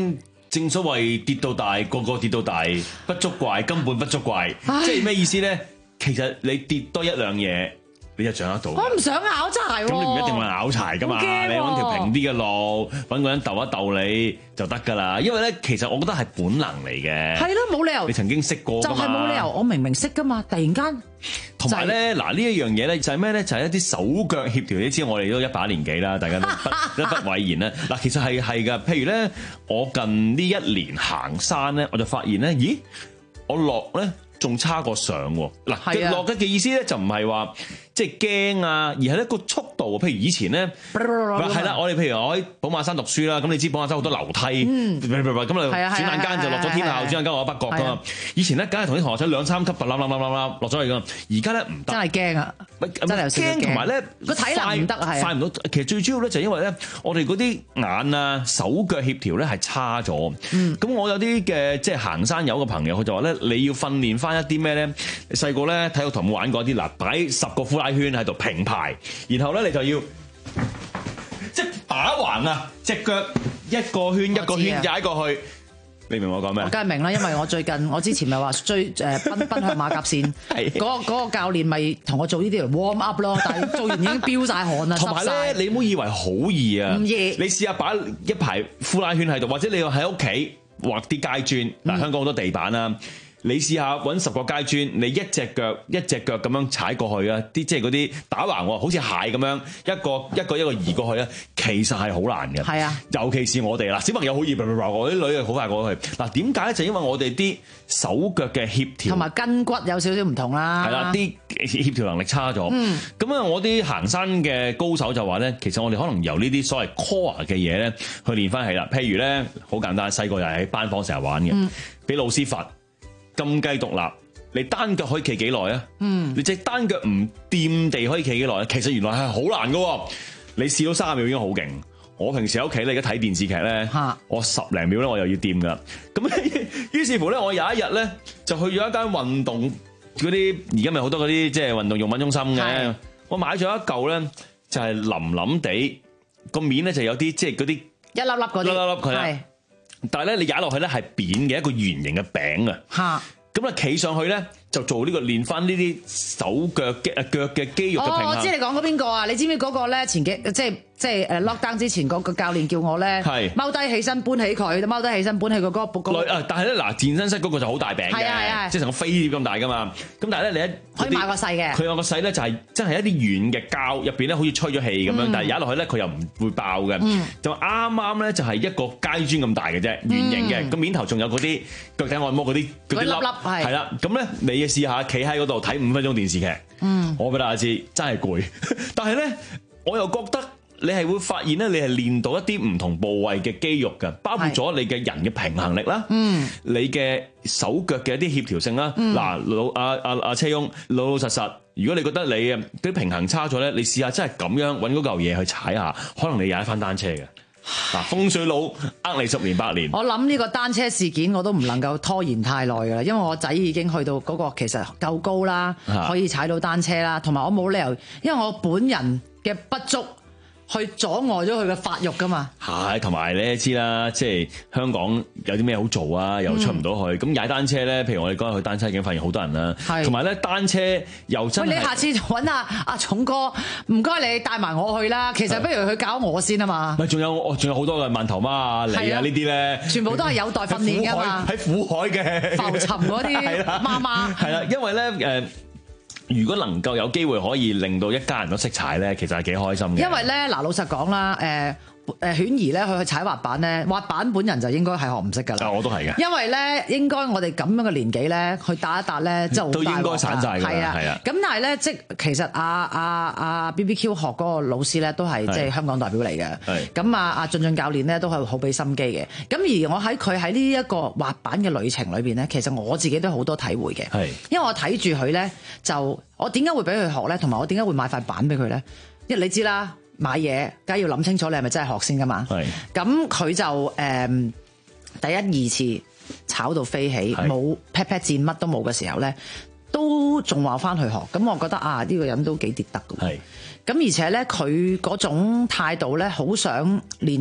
正所謂跌到大，個個跌到大，不足怪，根本不足怪。即係咩意思咧？其實你跌多一兩嘢，你就掌握到。 我唔想拗柴喎。 咁你唔一定話拗柴噶嘛？你揾條平啲嘅路，揾個人鬥一鬥你就得㗎啦。因為咧，其實我覺得係本能嚟嘅。 係咯，冇理由。 你曾經識過㗎嘛？ 就係冇理由，我明明識㗎嘛，突然間。 同埋咧，嗱呢一樣嘢咧就係咩咧？就係一啲手腳協調。你知我哋都一把年紀啦，大家都不一不諱言啦。嗱，其實係係㗎。譬如咧，我近呢一年行山咧，我就發現咧，咦，我落咧仲差過上喎。嗱，落嘅嘅意思咧就唔係話即係驚啊，而係咧個速度。譬如以前咧，係啦，我哋譬如我喺寶馬山讀書啦，咁你知寶馬山好多樓梯，咁啊轉眼間就落咗天后，轉眼間落咗北角㗎嘛。以前咧，梗係同啲同學仔兩三級，冧冧冧冧冧落咗去㗎。而家咧唔得， 真係驚啊！真係有少少驚， 同埋咧個體能唔得係快唔到。其實最主要咧就係因為咧，我哋嗰啲眼啊、手腳協調咧係差咗。咁我有啲嘅即係行山友嘅朋友，佢就話咧，你要訓練翻一啲咩咧？細個咧體育堂冇玩過啲嗱，擺十個呼拉圈喺度平排，然後咧你就要即係打橫啊，隻腳一個圈一個圈踩過去。你明我講咩？ 我梗係明啦，因為我最近我之前咪話追誒奔奔向馬甲線，嗰嗰個教練咪同我做呢啲嚟 warm up 咯，但係做完已經飆晒汗啦， 同埋咧，你唔好以為好易啊！ 唔易， 你試下擺一排呼拉圈喺度，或者你喺屋企畫啲街磚嗱，香港好多地板啦。你試下揾十個街磚，你一隻腳一隻腳咁樣踩過去啊！啲即係嗰啲打橫喎，好似蟹咁樣一個一個一個移過去啊，其實係好難嘅。係啊，尤其是我哋啦，小朋友好易，我啲女啊好快過去。嗱，點解咧？就因為我哋啲手腳嘅協調同埋筋骨有少少唔同啦。 係啦，啲協調能力差咗。嗯，咁啊，我啲行山嘅高手就話咧，其實我哋可能由呢啲所謂 core 嘅嘢咧去練翻起啦。譬如咧，好簡單，細個又係喺班房成日玩嘅，俾老師罰。金雞獨立，你單腳可以企幾耐啊？嗯，你隻單腳唔掂地可以企幾耐？其實原來係好難噶，你試到三十秒已經好勁。我平時喺屋企咧，而家睇電視劇咧，我十零秒咧，我又要掂噶。咁於是乎咧，我有一日咧就去咗一間運動嗰啲，而家咪好多嗰啲即係運動用品中心嘅。我買咗一嚿咧，就係腍腍地個面咧，就有啲即係嗰啲一粒粒嗰啲， 粒粒粒佢啊。但係咧，你踩落去咧係扁嘅一個圓形嘅餅啊！嚇，咁啊企上去咧就做呢個練翻呢啲手腳嘅腳嘅肌肉嘅平衡。 哦，我知你講嗰邊個啊？你知唔知嗰個咧前幾即係即係誒 lockdown 之前嗰個教練叫我咧踎低起身搬起佢，踎低起身搬起佢嗰個嗰個。 啊！但係咧嗱，健身室嗰個就好大餅嘅，即係成個飛碟咁大噶嘛。咁但係咧你一可以買個細嘅， 佢有個細咧就係真係一啲軟嘅膠入邊咧，好似吹咗氣咁樣，但係踩落去咧佢又唔會爆嘅，就啱啱咧就係一個階磚咁大嘅啫，圓形嘅，個面頭仲有嗰啲腳底按摩嗰啲嗰啲粒，係啦。咁咧你試下企喺嗰度睇五分鐘電視劇，我俾大家知真係攰，但係咧我又覺得。你係會發現咧，你係練到一啲唔同部位嘅肌肉嘅，包括咗你嘅人嘅平衡力啦，嗯，你嘅手腳嘅一啲協調性啦。嗱、嗯，老阿阿阿車翁老老實實，如果你覺得你啊啲平衡差咗咧，你試下真係咁樣揾嗰嚿嘢去踩下，可能你踩翻單車嘅。嗱，風水佬呃你十年八年。 我諗呢個單車事件我都唔能夠拖延太耐㗎啦，因為我仔已經去到嗰個其實夠高啦，可以踩到單車啦，同埋我冇理由，因為我本人嘅不足。去阻礙咗佢嘅發育噶嘛？ 係，同埋你都知啦，即係香港有啲咩好做啊，又出唔到去。咁、嗯、踩單車咧，譬如我哋嗰日去單車徑，發現好多人啦。係，同埋咧單車又真係。喂，你下次揾阿阿重哥，唔該你帶埋我去啦。其實不如佢教我先啊嘛。咪仲有我，仲有好多嘅饅頭媽啊、你啊呢啲咧，全部都係有待訓練㗎嘛。喺苦海嘅浮沉嗰啲媽媽。係啦，因為咧誒。呃如果能夠有機會可以令到一家人都識踩咧，其實係幾開心嘅。因為咧，嗱老實講啦，誒誒犬兒咧，佢去踩滑板咧，滑板本人就應該係學唔識㗎啦。啊，我都係嘅。因為咧，應該我哋咁樣嘅年紀咧，去打一打咧，就好大鑊。都應該散晒㗎。係啊，係啊。咁但係咧，即係其實阿阿阿 B B Q 學嗰個老師咧，都係即係香港代表嚟嘅。係。咁啊，阿俊俊教練咧，都係好俾心機嘅。咁而我喺佢喺呢一個滑板嘅旅程裏邊咧，其實我自己都好多體會嘅。係。因為我睇住佢咧，就我點解會俾佢學咧，同埋我點解會買塊板俾佢咧？因為你知啦。買嘢，梗係要諗清楚你係咪真係學先噶嘛？係。咁佢就誒、嗯、第一二次炒到飛起，冇 pat pat 戰乜都冇嘅時候咧，都仲話翻去學。咁我覺得啊，呢、呢個人都幾跌得㗎。係。咁而且咧，佢嗰種態度咧，好想練，即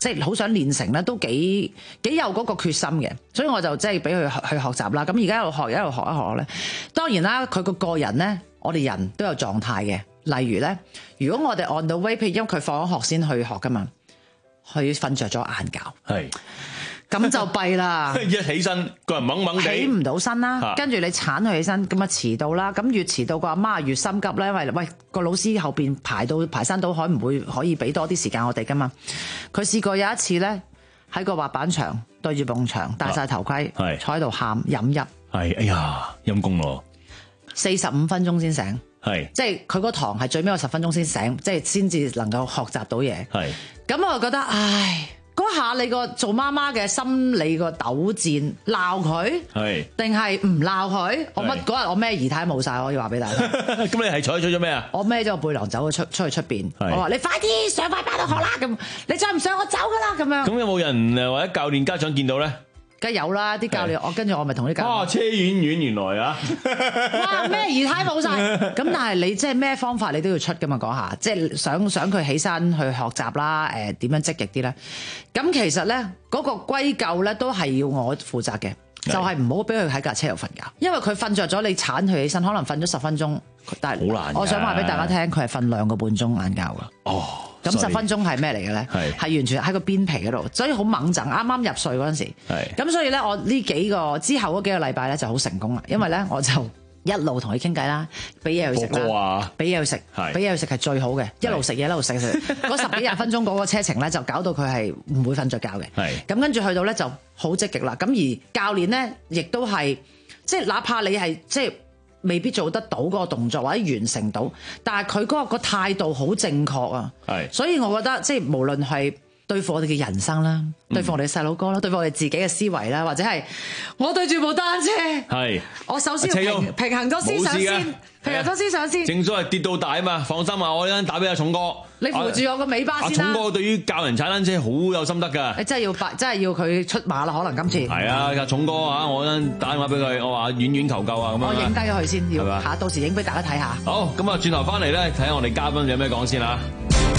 即係好想練成咧，都幾幾有嗰個決心嘅，所以我就即係俾佢去學習啦。咁而家一路學一路學一學咧，當然啦，佢個個人咧，我哋人都有狀態嘅。例如咧，如果我哋 on the way，譬如因為佢放咗學先去學噶嘛，佢瞓着咗晏覺， 係咁就弊啦。 一起身個人懵懵地， 起唔到身啦，跟住你鏟佢起身，咁啊遲到啦。咁越遲到個阿媽越心急咧，因為喂個老師後邊排到排山倒海，唔會可以俾多啲時間我哋噶嘛。佢試過有一次咧，喺個滑板場對住埲牆，戴晒頭盔， 係坐喺度喊飲泣， 係哎呀陰公咯， 四十五分鐘先醒。 係， 即係佢個堂係最尾有十分鐘先醒，即係先至能夠學習到嘢。 係， 咁我就覺得，唉，嗰下你個做媽媽嘅心理個鬥戰，鬧佢， 係， 定係唔鬧佢？我乜嗰日我咩儀態冇晒，我可以話俾大家。 咁你係採取咗咩啊？ 我孭咗個背囊走咗出出去出邊，我話你快啲上快班度學啦，咁你再唔上我走噶啦，咁樣。 咁有冇人誒或者教練家長見到咧？ 梗有啦，啲教練我跟住我咪同啲教練。 哇，車遠遠原來啊！ 哇，咩儀態冇晒。咁但係你即係咩方法你都要出噶嘛？講下，即係想想佢起身去學習啦，誒點樣積極啲咧？咁其實咧嗰個歸咎咧都係要我負責嘅，就係唔好俾佢喺架車度瞓覺，因為佢瞓着咗，你鏟佢起身，可能瞓咗十分鐘，但係好難。 我想話俾大家聽，佢係瞓兩個半鐘晏覺㗎。 哦。 咁十分鐘係咩嚟嘅咧？係係完全喺個邊皮嗰度，所以好猛陣，啱啱入睡嗰陣時。係咁，所以咧我呢幾個之後嗰幾個禮拜咧就好成功啦，因為咧我就一路同佢傾偈啦，俾嘢佢食啦，俾嘢佢食，俾嘢佢食係最好嘅，一路食嘢一路食食。嗰十幾廿分鐘嗰個車程咧就搞到佢係唔會瞓着覺嘅。係咁跟住去到咧就好積極啦。咁而教練咧亦都係即係哪怕你係即係。未必做得到嗰個動作或者完成到，但係佢嗰個個態度好正確啊！係，所以我覺得即係無論係對付我哋嘅人生啦，嗯、對付我哋細佬哥啦，對付我哋自己嘅思維啦，或者係我對住部單車，係，我首先要平平衡咗思想先，平衡咗思想先。正所謂跌到大啊嘛，放心啊，我一陣打俾阿重哥，你扶住我個尾巴先啦。阿重哥對於教人踩單車好有心得㗎，你真係要發，真係要佢出馬啦，可能今次。係啊，阿重哥啊，我一陣打電話俾佢，我話遠遠求救啊咁樣。我影低咗佢先，要嚇，到時影俾大家睇下。好，咁啊，轉頭翻嚟咧，睇下我哋嘉賓有咩講先啦。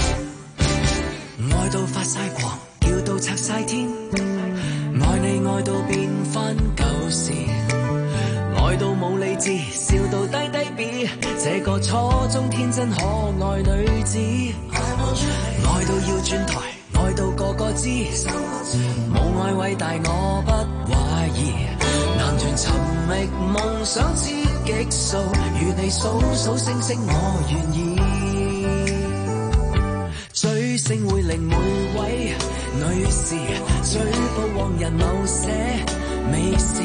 愛到發晒狂，叫到拆晒天，愛你愛到變翻舊時，愛到冇理智，笑到低低 B， 這個初中天真可愛女子，愛到要轉台，愛到個個知，冇愛偉大我不懷疑，男團尋覓夢想知極數，與你數數星星我願意。追星會令每位女士追捕往日某些美事，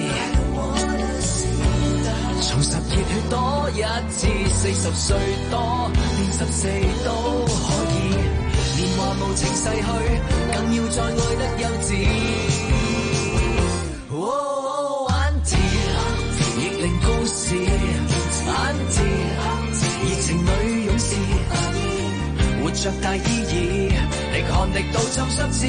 重拾熱血多一次，四十歲多變十四都可以，年華無情逝去，更要再愛得幼稚。哦，Auntie，逆齡故事 ，Auntie，熱情女勇士。活着大意義，力汗力到浸濕紙，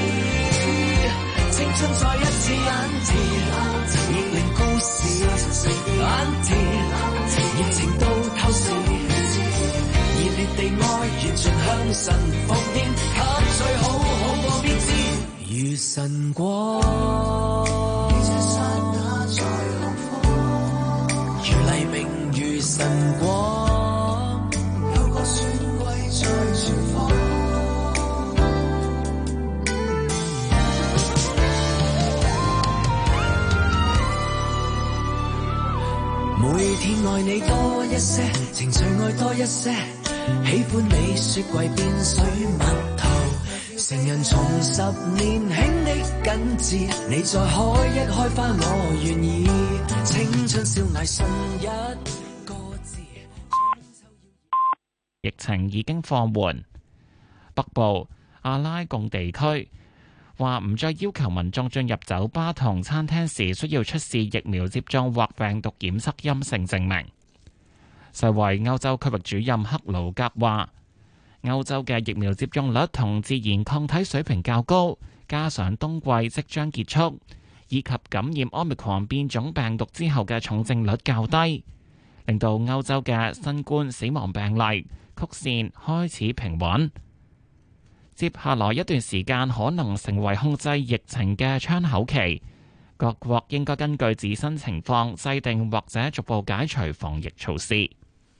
青春再一次Auntie，逆齡故事Auntie，熱情到透視，熱烈地愛完全向神奉獻，給最好好過必知，如晨光，如黎明如晨光。每天愛你多一些，情緒愛多一些，喜歡你雪櫃變水蜜桃，成人重拾年輕的緊緻，你再開一開花我願意，青春少艾信一個字。 疫情已經放緩，北部阿拉貢地區話唔再要求民眾進入酒吧同餐廳時需要出示疫苗接種或病毒檢測陰性證明。世衛歐洲區域主任克魯格話，歐洲嘅疫苗接種率同自然抗體水平較高，加上冬季即將結束，以及感染 Omicron 變種病毒之後嘅重症率較低，令到歐洲嘅新冠死亡病例曲線開始平穩。 接下來一段時間可能成為控制疫情嘅窗口期，各國應該根據自身情況制定或者逐步解除防疫措施。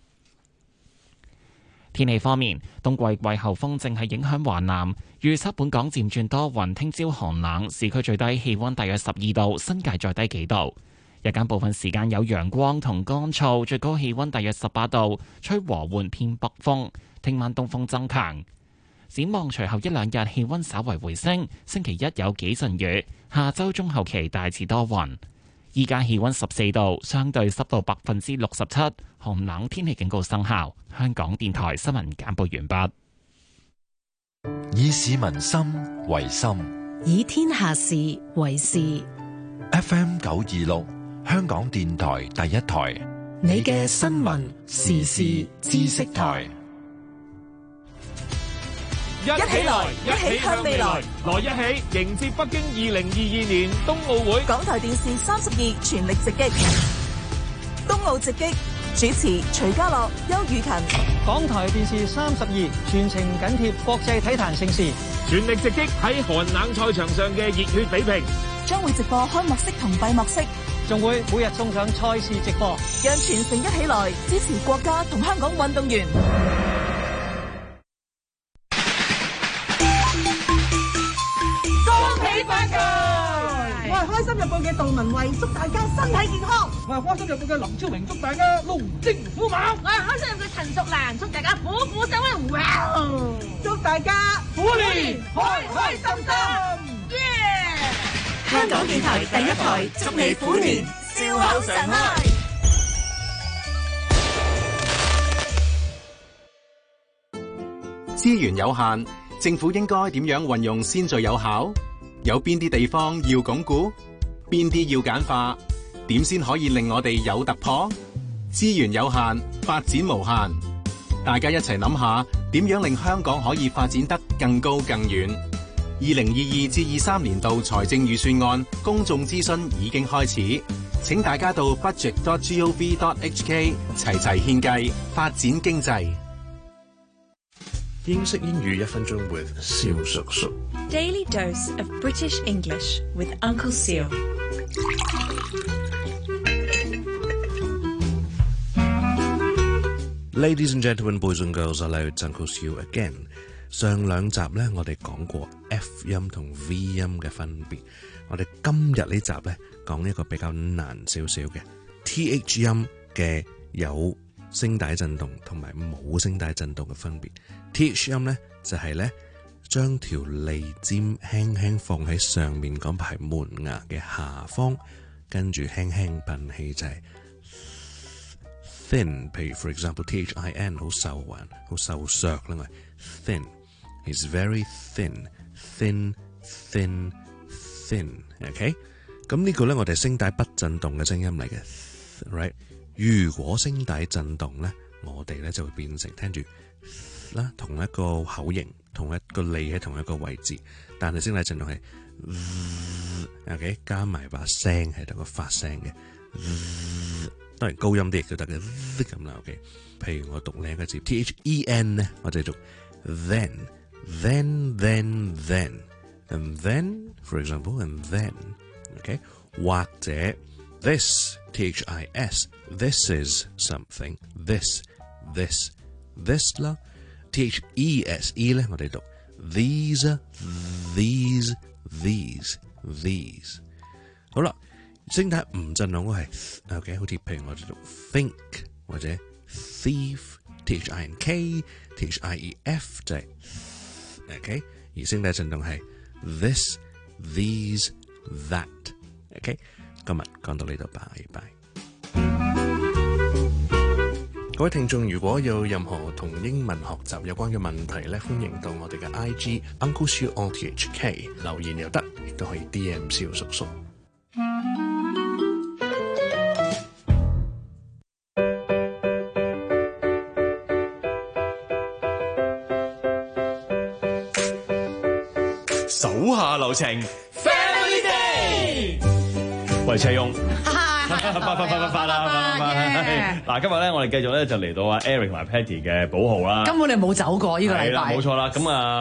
天氣方面，冬季季候風正係影響華南，預測本港漸轉多雲，聽朝寒冷，市區最低氣溫大約十二度，新界再低幾度。日間部分時間有陽光同乾燥，最高氣溫大約十八度，吹和緩偏北風。聽晚東風增強。展望隨後一兩日氣溫稍為回升，星期一有幾陣雨，下周中後期大致多雲。依家氣溫十四度，相對濕度百分之六十七，寒冷天氣警告生效。香港電台新聞簡報完畢。 以市民心為心， 以天下事為事。 F M 九二六，香港電台第一台， 你嘅新聞時事知識台。 一起來，一起向未來，來一起迎接北京二零二二年冬奧會。 港台電視三十二全力直擊，冬奧直擊，主持徐家樂、邱雨勤。 港台電視三十二全程緊貼國際體壇盛事， 全力直擊喺寒冷賽場上嘅熱血比拼， 將會直播開幕式同閉幕式， 仲會每日送上賽事直播， 讓全城一起來支持國家同香港運動員。 開心日報嘅杜文慧祝大家身體健康。我係開心日報嘅林超明祝大家龍精虎猛。 我係開心日報嘅陳淑蘭祝大家虎虎生威。哇！ 祝大家虎年開開心心。 耶！ 香港電台第一台祝你虎年笑口常開。 資源有限，政府應該點樣運用先最有效？有邊啲地方要鞏固？邊啲要簡化？點先可以令我哋有突破？資源有限，發展無限。大家一齊諗下，點樣令香港可以發展得更高更遠？二零二二至二三年度財政預算案公眾諮詢已經開始，請大家到 budget dot gov dot hk 齊齊獻計，發展經濟。 英式英語一分鐘 with 蕭叔叔。 Daily dose of British English with Uncle Seal. Ladies and gentlemen, boys and girls, hello, it's Uncle Seal again. 上兩集咧，我哋講過 F 音同 V 音嘅分別。我哋今日呢集咧講一個比較難少少嘅 T H 音嘅有聲帶震動同埋冇聲帶震動嘅分別。T H 音咧就係咧將條脷尖輕輕放喺上面嗰排門牙嘅下方，跟住輕輕噴氣就係 thin。譬如 for example T H I N 好瘦環，好瘦削啦，我 thin is very thin thin thin thin。OK， 咁呢個咧我哋聲帶不震動嘅聲音嚟嘅 ，right？ 如果聲帶震動咧，我哋咧就會變成聽住啦，同一個口型，同一個脷喺同一個位置，但係聲帶震動係 OK 加埋把聲喺度個發聲嘅，當然高音啲亦都得嘅咁啦。OK， 譬如我讀另一個字 T H E N 咧，我就讀 then then then then and then for example and then OK， 或者 this T H I S this is something this this this 啦。T H E S E 咧，我哋讀 these these these these。好啦，聲帶唔震動嗰係 OK， 好似譬如我哋讀 think 或者 thief，T H I N K，T H I E F 就係 OK， 而聲帶震動係 this these that OK。今日講到呢度，拜拜。各位聽眾，如果有任何同英文學習有關嘅問題咧，歡迎到我哋嘅 I G Uncle Siu O T H K 留言又得，亦都可以 D M 蕭叔叔。 手下留情 ，Family Day， 喂，齊用。快快快快快啦！嗱，今日咧，我哋繼續咧就嚟到阿 Eric 同埋 Patty 嘅寶號啦。 根本你冇走過呢個禮拜。 係啦，冇錯啦。咁啊，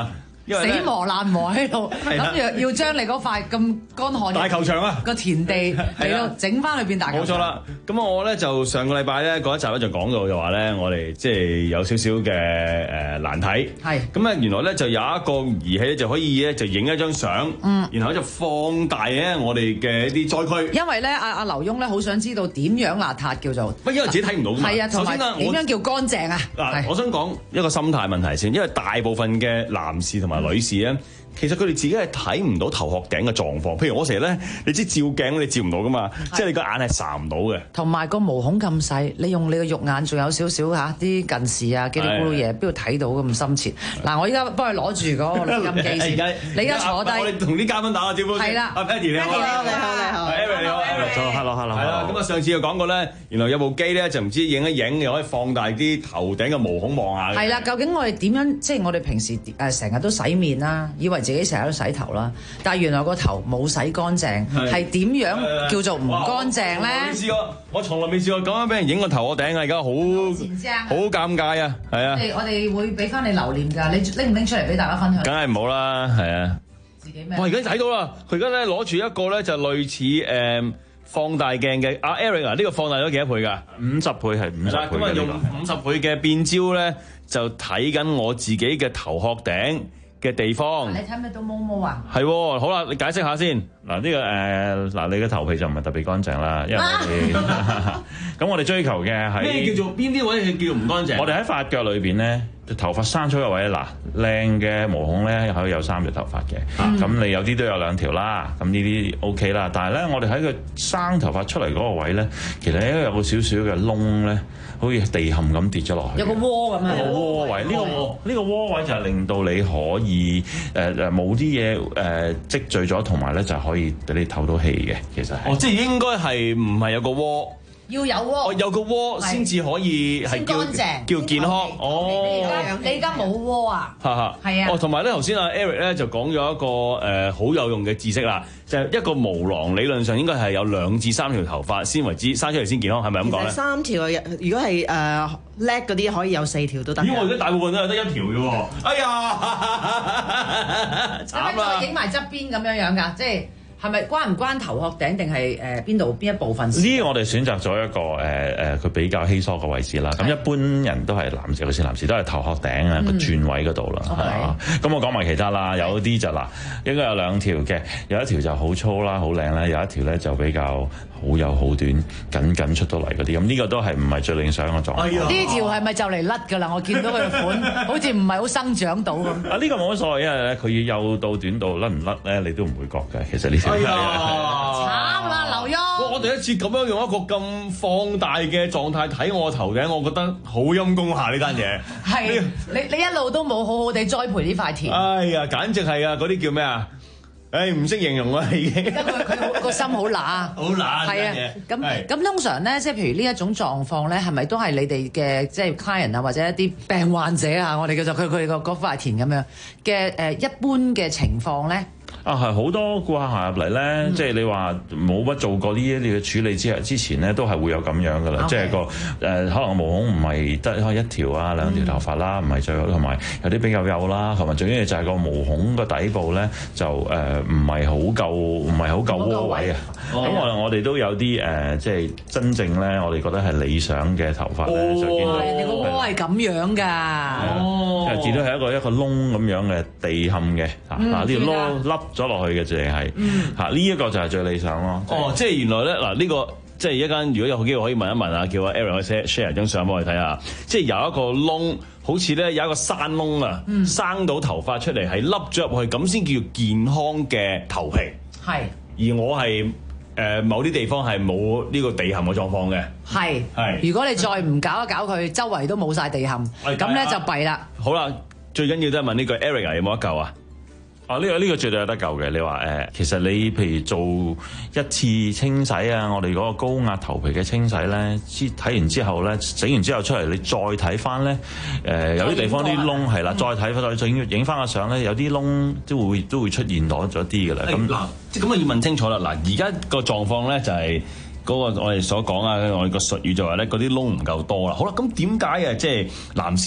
死磨爛磨喺度，諗住要將你嗰塊咁乾旱大球場啊個田地嚟到整翻去變大球場。 冇錯啦，咁我咧就上個禮拜咧嗰一集咧就講到就話咧，我哋即係有少少嘅誒難題。係咁啊，原來咧就有一個儀器咧就可以咧就影一張相，嗯，然後就放大咧我哋嘅一啲災區。 因為咧阿阿劉墉咧好想知道點樣邋遢叫做， 乜因為自己睇唔到㗎嘛。 係啊，同埋點樣叫乾淨啊？ 嗱，我想講一個心態問題先，因為大部分嘅男士同埋女士咧，其實佢哋自己係睇唔到頭殼頂嘅狀況。譬如我成日咧，你知照鏡你照唔到噶嘛，即係你個眼係睄唔到嘅。 同埋個毛孔咁細，你用你個肉眼仲有少少嚇啲近視啊、嘰里咕嚕嘢，邊度睇到咁深切？嗱，我依家幫佢攞住嗰個錄音機先。你而家坐低，我哋同啲嘉賓打個招呼先。係啦，阿 Patty 你好，你好，你好，你好。Eric 你好 ，Hello，Hello，Hello。 係啦，咁啊上次就講過咧，原來有部機咧就唔知影一影，又可以放大啲頭頂嘅毛孔望下。 係啦，究竟我哋點樣？即係我哋平時誒成日都洗面啦，以為自己成日都洗頭啦，但係原來個頭冇洗乾淨，係點樣叫做唔乾淨咧？ 我未試過，我從來未試過咁樣俾人影個頭我頂啊！而家好好尷尬啊，係啊！ 我哋會俾翻你留念㗎，你拎唔拎出嚟俾大家分享？ 梗係唔好啦，係啊！ 自己咩？ 我而家睇到啦，佢而家咧攞住一個咧就類似誒放大鏡嘅。阿 Eric 啊，呢個放大咗幾多倍㗎？ 五十倍係五十倍。 咁啊用五十倍嘅變焦咧，就睇緊我自己嘅頭殼頂嘅地方。 你睇唔睇到毛毛啊？ 係喎，好啦，你解釋下先。 嗱，呢個誒嗱，你嘅頭皮就唔係特別乾淨啦，因為我哋咁我哋追求嘅係咩叫做邊啲位係叫唔乾淨？ 我哋喺髮腳裏邊咧，頭髮生出嘅位嗱，靚嘅毛孔咧可以有三條頭髮嘅，咁、嗯、你有啲都有兩條啦，咁呢啲 OK 啦。但係咧，我哋喺佢生頭髮出嚟嗰個位咧，其實咧有個少少嘅窿咧，好似地陷咁跌咗落去。 有個窩咁樣。 個窩位，呢、呢個呢、呢個窩位就係令到你可以誒誒冇啲嘢誒積聚咗，同埋咧就係可以俾你透到氣嘅。其實係。 哦，即係應該係唔係有個窩？ 要有窩， 哦有個窩先至可以係叫乾淨叫健康。哦， 你而家你而家冇窩啊？ 哈哈， 係啊。 哦，同埋咧頭先阿 Eric 咧就講咗一個誒好有用嘅知識啦，就係一個毛囊理論上應該係有兩至三條頭髮先為之生出嚟先健康，係咪咁講咧？ 三條啊，如果係誒叻嗰啲可以有四條都得。 咦，我而家大部分都係得一條啫喎！哎呀， 慘啦！影埋側邊咁樣樣㗎，即係。係咪關唔關頭殼頂定係誒邊度邊一部分？ 呢個我哋選擇咗一個誒誒佢比較稀疏嘅位置啦。咁一般人都係男士，尤其是男士都係頭殼頂啊個轉位嗰度啦。咁我講埋其他啦，有啲就嗱應該有兩條嘅，有一條就好粗啦，好靚啦，有一條咧就比較好幼好短，緊緊出到嚟嗰啲。咁呢個都係唔係最理想嘅狀況。 呢條係咪就嚟甩㗎啦？我見到佢款好似唔係好生長到咁。 啊呢個冇乜所謂，因為咧佢要幼到短到甩唔甩咧，你都唔會覺嘅。其實呢條。 哎呀！慘啦，劉墉！ 我第一次咁樣用一個咁放大嘅狀態睇我頭頂，我覺得好陰功下呢單嘢。 係你你一路都冇好好地栽培呢塊田。 哎呀，簡直係啊！嗰啲叫咩啊？誒唔識形容啦已經。 佢佢個心好乸。好乸。 係啊，咁咁通常咧，即係譬如呢一種狀況咧，係咪都係你哋嘅即係 client 啊，或者一啲病患者啊，我哋叫做佢佢個嗰塊田咁樣嘅誒一般嘅情況咧？ 啊，係好多顧客行入嚟咧，嗯、即係你話冇乜做過呢一啲嘅處理之之前咧，都係會有咁樣噶啦。Okay. 即係個誒、呃，可能毛孔唔係得開一條啊兩條頭髮啦，唔係最好，同埋有啲比較幼啦，同埋最緊要就係個毛孔個底部咧就誒唔係好夠，唔係好夠窩位啊。咁可能我哋都有啲誒、呃，即係真正咧，我哋覺得係理想嘅頭髮咧，哦、就見到人哋個窩係咁樣㗎。 哦，見到係一個一個窿咁樣嘅地陷嘅，嗱呢條窿凹咗落去嘅，淨係嚇呢一個就係最理想咯。 哦，即係原來咧嗱，呢、這個即係一間如果有機會可以問一問啊，叫阿 Eric 去 share share 張相幫我哋睇下。即係有一個窿，好似咧有一個山窿啊，嗯、生到頭髮出嚟係凹咗入去，咁先叫健康嘅頭皮。係是。而我係誒、呃、某啲地方係冇呢個地陷嘅狀況嘅。係係是。是如果你再唔搞一搞佢，周圍都冇晒地陷，咁咧就弊啦。好啦，最緊要都係問呢句 Eric 有冇得救啊？ 啊！呢、這個呢、這個絕對有得救嘅。你話誒、呃，其實你譬如做一次清洗啊，我哋嗰個高壓頭皮嘅清洗咧，之睇完之後咧，整完之後出嚟，你再睇翻咧，誒、呃、有啲地方啲窿係啦，再睇翻再影影翻個相咧，有啲窿都會都會出現到咗啲嘅啦。咁嗱，即咁啊要問清楚啦。嗱，而家個狀況咧就係、是。嗰個我哋所講啊，我哋個術語就話咧，嗰啲窿唔夠多啦。好啦，咁點解啊？即係男士啊，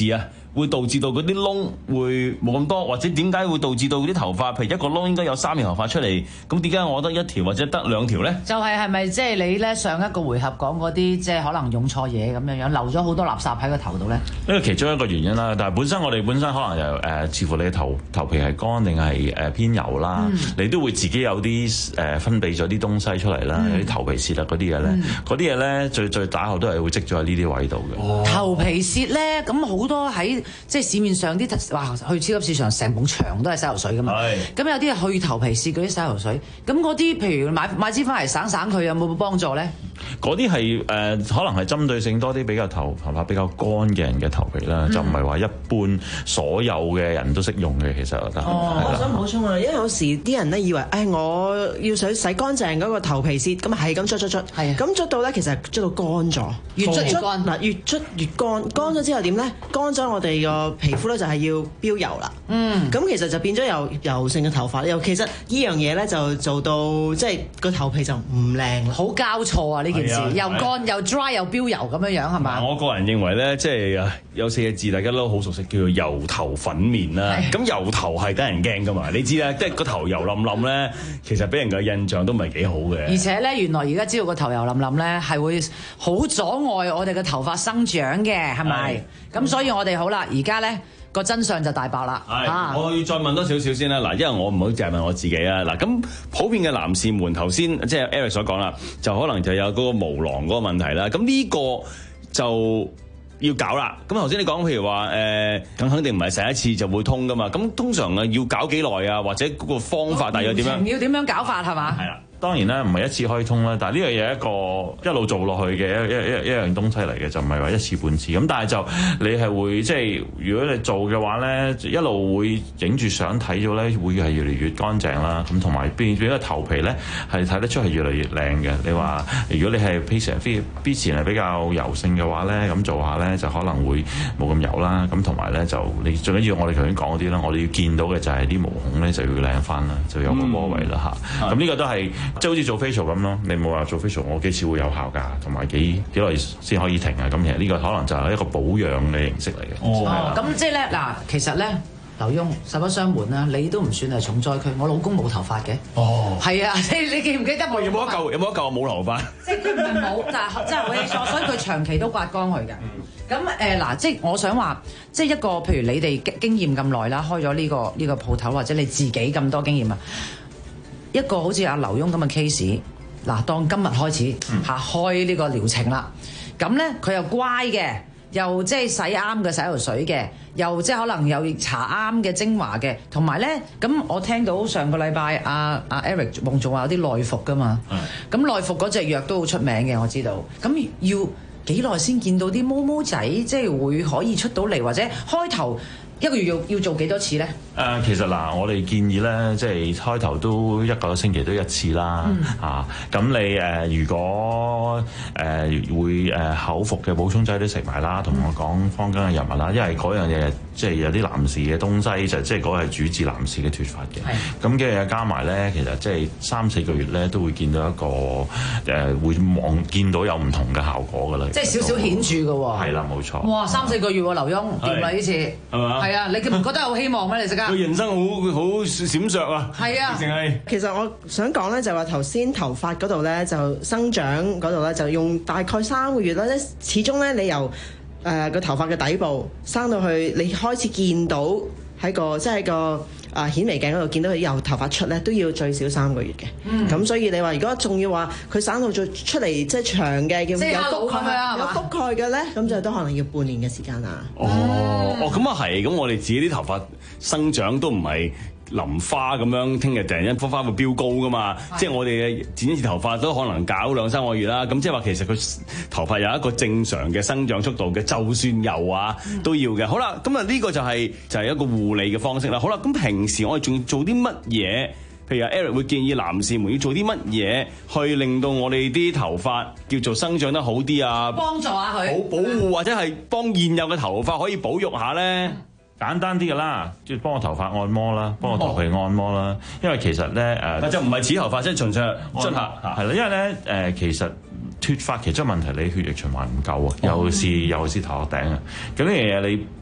會導致到嗰啲窿會冇咁多，或者點解會導致到啲頭髮，譬如一個窿應該有三條頭髮出嚟，咁點解我得一條或者得兩條咧？ 就係係咪即係你咧上一個回合講嗰啲，即係可能用錯嘢咁樣樣，留咗好多垃圾喺個頭度咧？ 呢個其中一個原因啦，但係本身我哋本身可能又誒、呃，似乎你嘅頭頭皮係乾定係誒偏油啦，嗯、你都會自己有啲誒、呃、分泌咗啲東西出嚟啦，嗯、有啲頭皮屑啊嗰啲嘢咧，嗰啲嘢咧最最打後都係會積咗喺呢啲位度嘅。 哦、頭皮屑咧，咁好多喺即係市面上啲哇，去超級市場成埲牆都係洗頭水噶嘛。咁有啲係去頭皮屑嗰啲洗頭水，咁嗰啲譬如買買支翻嚟省省佢，有冇幫助咧？ 嗰啲係誒可能係針對性多啲，比較頭頭髮比較乾嘅人嘅頭皮啦，嗯、就唔係話一般所有嘅人都識用嘅。其實我覺得。 哦，我想補充啊，因為有時啲人咧以為，誒、哎、我要想洗乾淨嗰個頭皮屑，咁係咁捽捽捽，係咁捽到咧，其實捽到乾咗， 越捽越乾。 嗱，越捽越乾，乾咗之後點咧？乾咗我哋個皮膚咧就係要飆油啦。嗯，咁其實就變咗有油性嘅頭髮，又其實呢樣嘢咧就做到即係個頭皮就唔靚， 好交錯啊！呢件事、啊、又乾又 dry 又飆油咁樣樣係嘛？ 我個人認為咧，即係有四個字大家都好熟悉，叫做油頭粉面啦。咁油頭係得人驚噶嘛？你知啦，即係個頭油冧冧咧，其實俾人嘅印象都唔係幾好嘅。 而且咧，原來而家知道個頭油冧冧咧，係會好阻礙我哋嘅頭髮生長嘅，係咪？咁所以我哋好啦，而家咧。個真相就大白啦！ 係，啊、我要再問多少少先啦。嗱，因為我唔好淨係問我自己啊。嗱，咁普遍嘅男士們頭先即係 Eric 所講啦，就可能就有嗰個毛囊嗰個問題啦。咁呢個就要搞啦。咁頭先你講譬如話誒，咁、呃、肯定唔係洗一次就會通噶嘛。咁通常啊要搞幾耐啊？或者嗰個方法大約點樣？ 要點樣搞法係嘛？係啦。 當然啦，唔係一次可以通啦，但係呢樣嘢係一個一路做落去嘅一一一一樣東西嚟嘅，就唔係話一次半次。咁但係就你係會即係如果你做嘅話咧，一路會影住相睇咗咧，會係越嚟越乾淨啦。咁同埋變變個頭皮咧係睇得出係越嚟越靚嘅。你話如果你係 patient 之前係比較油性嘅話咧，咁做下咧就可能會冇咁油啦。咁同埋咧就你最緊要我哋頭先講嗰啲啦，我哋要見到嘅就係啲毛孔咧就要靚翻啦，就有個波位啦嚇。咁呢、嗯、個都係。即係好似做 facial 咁咯，你冇話做 facial，我幾次會有效㗎，同埋幾幾耐先可以停啊？咁其實呢個可能就係一個保養嘅形式嚟嘅。 哦，咁即係咧嗱，其實咧，劉墉實不相瞞啦，你都唔算係重災區，我老公冇頭髮嘅。哦，係啊，你你記唔記得我？ 有冇一嚿？有冇一嚿冇頭髮？ 即係佢唔係冇，但係真係好稀疏，所以佢長期都刮乾佢嘅。咁誒嗱，即係我想話，即係一個譬如你哋經驗咁耐啦，開咗呢個呢個鋪頭，或者你自己咁多經驗啊。一個好似阿劉墉咁嘅 case， 嗱，當今日開始嚇開呢個療程啦，咁咧佢又乖嘅，又即係洗啱嘅洗頭水嘅，又即係可能有搽啱嘅精華嘅，同埋咧咁我聽到上個禮拜阿阿 Eric 夢仲話有啲內服噶嘛，咁內服嗰隻藥都好出名嘅，我知道，咁要幾耐先見到啲毛毛仔，即係會可以出到嚟，或者開頭一個月要要做幾多次咧？誒、 呃，其實嗱、呃，我哋建議咧，即係開頭都一個星期都一次啦，嗯、啊，咁你誒、呃、如果誒、呃、會誒口服嘅補充劑都食埋啦，同我講坊間嘅藥物啦，因為嗰樣嘢即係有啲男士嘅東西就即係嗰個係主治男士嘅脫髮嘅，咁嘅嘢加埋咧，其實即係三四個月咧都會見到一個誒、呃、會望見到有唔同嘅效果㗎啦， 即係少少顯著㗎喎， 係啦，冇錯。 哇，三四個月喎，劉墉掂啦呢次，係嘛？係啊，你唔覺得有希望咩？你即刻？ 佢人生好好閃爍啊！ 係啊， 淨係。 其實我想講咧，就話頭先頭髮嗰度咧，就生長嗰度咧，就用大概三個月啦。咧始終咧，你由誒個頭髮嘅底部生到去，你開始見到喺個即係個啊顯微鏡嗰度見到佢由頭髮出咧，都要最少三個月嘅。咁、嗯、所以你話如果仲要話佢生到再出嚟即係長嘅，叫有覆蓋有覆蓋嘅咧，咁就都可能要半年嘅時間啦。 哦，嗯、哦，咁啊係，咁我哋自己啲頭髮生長都唔係淋花咁樣，聽日突然間花花會飆高噶嘛？即係我哋嘅剪一次頭髮都可能搞兩三個月啦。咁即係話其實佢頭髮有一個正常嘅生長速度嘅，就算有啊都要嘅。好啦，咁啊呢個就係就係一個護理嘅方式啦。好啦，咁平時我哋仲要做啲乜嘢？譬如阿 Eric 會建議男士們要做啲乜嘢去令到我哋啲頭髮叫做生長得好啲啊？ 幫助下佢， 保保護或者係幫現有嘅頭髮可以保育下咧。嗯簡單啲嘅啦，即係幫我頭髮按摩啦，幫我頭皮按摩啦。因為其實咧誒， 呃、就唔係似頭髮，即係純粹捽下，係啦。因為咧誒、呃，其實脫髮其中問題你血液循環唔夠啊，尤其是尤其是頭殼頂啊。咁呢樣嘢你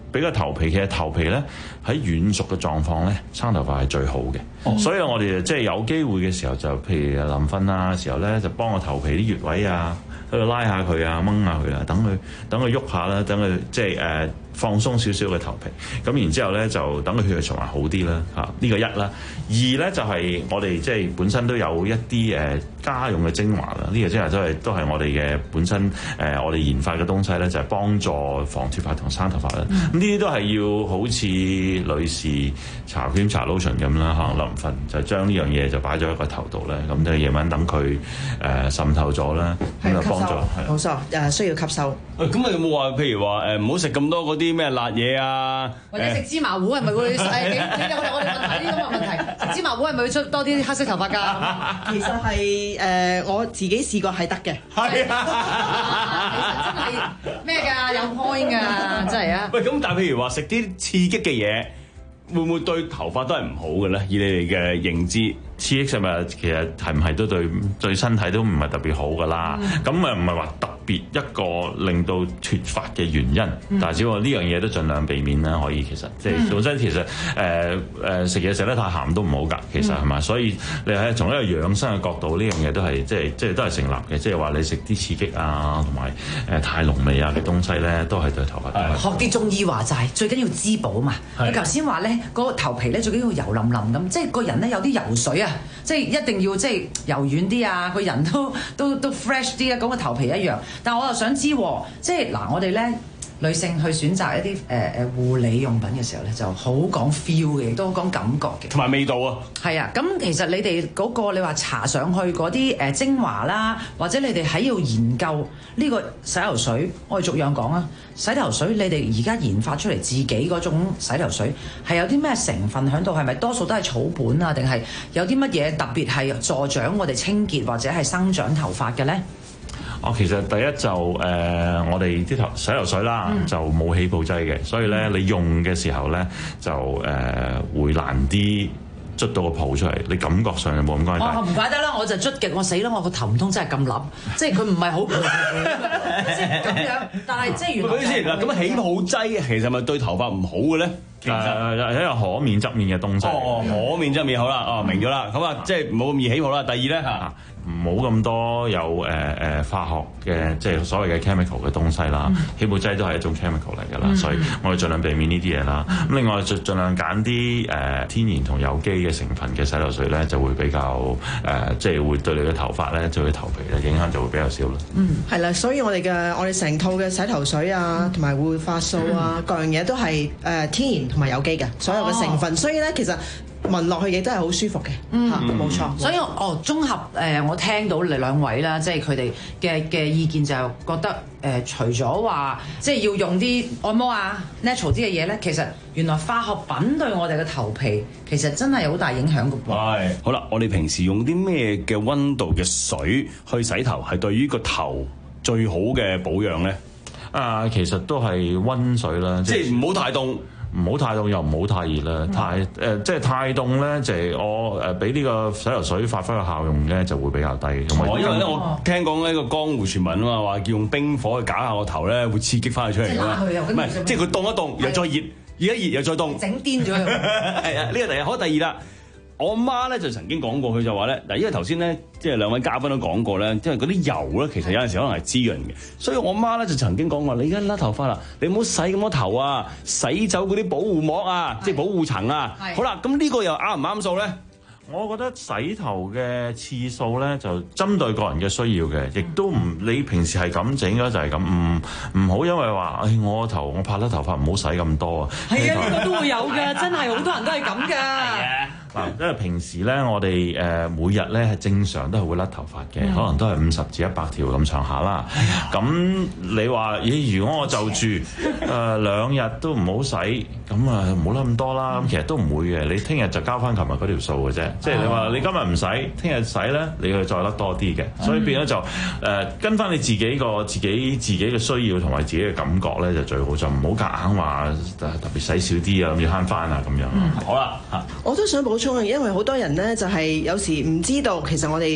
俾個頭皮，其實頭皮咧喺軟熟嘅狀況咧，生頭髮係最好嘅。哦、所以我哋即係有機會嘅時候，就譬如臨瞓啊時候咧，就幫個頭皮啲穴位啊，喺度拉下佢啊，掹下佢啊，等佢等佢喐下啦，等佢即係誒。呃放鬆少少嘅頭皮，咁然之後咧就等佢血液循環好啲啦嚇，呢、這個一啦。二咧就係、是、我哋即係本身都有一啲誒家用嘅精華啦，呢、這個精華都係都係我哋嘅本身誒、呃、我哋研發嘅東西咧，就係、是、幫助防脫髮同生頭髮啦。咁呢啲都係要好似女士搽 cream 搽 lotion 咁啦，可能臨瞓就將呢樣嘢就擺咗喺個頭度咧，咁就夜晚等佢誒、呃、滲透咗啦，咁就幫助係。 冇錯，誒需要吸收。 誒咁啊有冇話譬如話誒唔好食咁多嗰啲？啲咩辣嘢啊？ 或者食芝麻糊係咪會？誒，你你我哋我哋問題呢啲咁嘅問題，食芝麻糊係咪會出多啲黑色頭髮㗎？ 其實係誒、呃，我自己試過係得嘅。係啊，其實真係咩㗎？有 point 㗎，真係啊！ 喂，咁但係譬如話食啲刺激嘅嘢，會唔會對頭髮都係唔好嘅咧？以你哋嘅認知， 刺激食物其實係唔係都對對身體都唔係特別好㗎啦？咁誒唔係話特別一個令到脫髮嘅原因，嗯、但係只不過呢樣嘢都盡量避免啦。可以其實即係本身其實誒誒食嘢食得太鹹都唔好㗎。其實係嘛、嗯？所以你係從一個養生嘅角度，呢樣嘢都係即係即係都係成立嘅。即係話你食啲刺激啊，同埋誒太濃味啊嘅東西咧，都係對頭髮都係。 學啲中醫話齋，最緊要滋補嘛。你頭先話咧，嗰、嗰個頭皮咧最緊要油淋淋咁，即係個人咧有啲油水啊，即係一定要即係柔軟啲啊，個人都都都 fresh 啲啊，咁個頭皮一樣。但係我又想知，即係嗱，我哋咧女性去選擇一啲誒誒護理用品嘅時候咧，就好講 feel 嘅，亦都好講感覺嘅， 同埋味道啊。 係啊，咁其實你哋嗰個你話搽上去嗰啲誒精華啦，或者你哋喺度研究呢個洗頭水，我哋逐樣講啊。洗頭水你哋而家研發出嚟自己嗰種洗頭水係有啲咩成分喺度？係咪多數都係草本啊？定係有啲乜嘢特別係助長我哋清潔或者係生長頭髮嘅咧？ 哦，其實第一就誒、呃，我哋啲頭洗頭水啦，嗯、就冇起泡劑嘅，所以咧、嗯、你用嘅時候咧就誒、呃、會難啲捽到個泡出嚟，你感覺上就冇咁乾淨。 哦，唔怪得啦，我就捽極，我死啦！我個頭唔通真係咁笠，即係佢唔係好即係咁樣，但係即係原來。 先嗱，咁起泡劑其實咪對頭髮唔好嘅咧？其實係一個可面側面嘅東西。 哦，可面側面好啦，哦明咗啦。咁啊，即係冇咁易起泡啦。第二咧嚇。 唔好咁多有誒誒、呃、化學嘅即係所謂嘅 chemical 嘅東西啦，嗯、起泡劑都係一種 chemical 嚟㗎啦，嗯、所以我哋盡量避免呢啲嘢啦。咁、嗯、另外盡盡量揀啲誒天然同有機嘅成分嘅洗頭水咧，就會比較誒、呃、即係會對你嘅頭髮咧，對你頭皮嘅影響就會比較少啦。嗯，係啦，所以我哋嘅我哋成套嘅洗頭水啊，同埋護髮素啊，嗯、各樣嘢都係誒、呃、天然同埋有機嘅所有嘅成分，哦、所以咧其實。聞落去亦都係好舒服嘅，嗯，冇錯。所以哦，綜合誒、呃，我聽到你兩位啦，即係佢哋嘅嘅意見就覺得誒、呃，除咗話即係要用啲按摩啊 natural 啲嘅嘢咧，其實原來化學品對我哋嘅頭皮其實真係有好大影響嘅噃。係，好啦，我哋平時用啲咩嘅溫度嘅水去洗頭，係對於個頭最好嘅保養咧？啊，其實都係溫水啦，即係唔好太凍。唔好太凍又唔好太熱啦，太誒、呃、即係太凍咧，就係、是、我誒俾呢個洗頭水發揮嘅效用咧，就會比較低。哦，因為咧我聽講呢個江湖傳聞啊嘛，話叫用冰火去搞下個頭咧，會刺激翻佢出嚟㗎嘛。唔係，即係佢凍一凍，又再熱，熱一熱又再凍，整癲咗佢。係啊，呢個第一，好第二啦。我媽咧就曾經講過，佢就話咧嗱，因為頭先咧即係兩位嘉賓都講過咧，因為嗰啲油咧其實有陣時可能係滋潤嘅，所以我媽咧就曾經講過，你而家甩頭髮啦，你唔好洗咁多頭啊，洗走嗰啲保護膜啊，即係保護層啊。好啦，咁呢個又啱唔啱數咧？我覺得洗頭嘅次數咧就針對個人嘅需要嘅，亦都唔你平時係咁整嘅就係咁，唔唔好因為話，誒我頭我拍甩頭髮唔好洗咁多啊。係啊，呢個都會有㗎，真係好多人都係咁㗎。嗱，因為平時咧我哋誒每日咧係正常都係會甩頭髮嘅，嗯、可能都係五十至一百條咁上下啦。咁、哎、你話咦？如果我就住誒、呃、兩日都唔好洗，咁啊唔好甩咁多啦。咁、嗯、其實都唔會嘅，你聽日就交翻琴日嗰條數嘅啫。即係你話你今日唔洗，聽日洗咧，你去再甩多啲嘅，所以變咗就誒、呃、跟翻你自己個自己自己嘅需要同埋自己嘅感覺咧就最好，就唔好夾硬話特別洗少啲啊，咁要慳翻啊咁樣。嗯、好啦嚇，我都想補充啊，因為好多人咧就係有時唔知道，其實我哋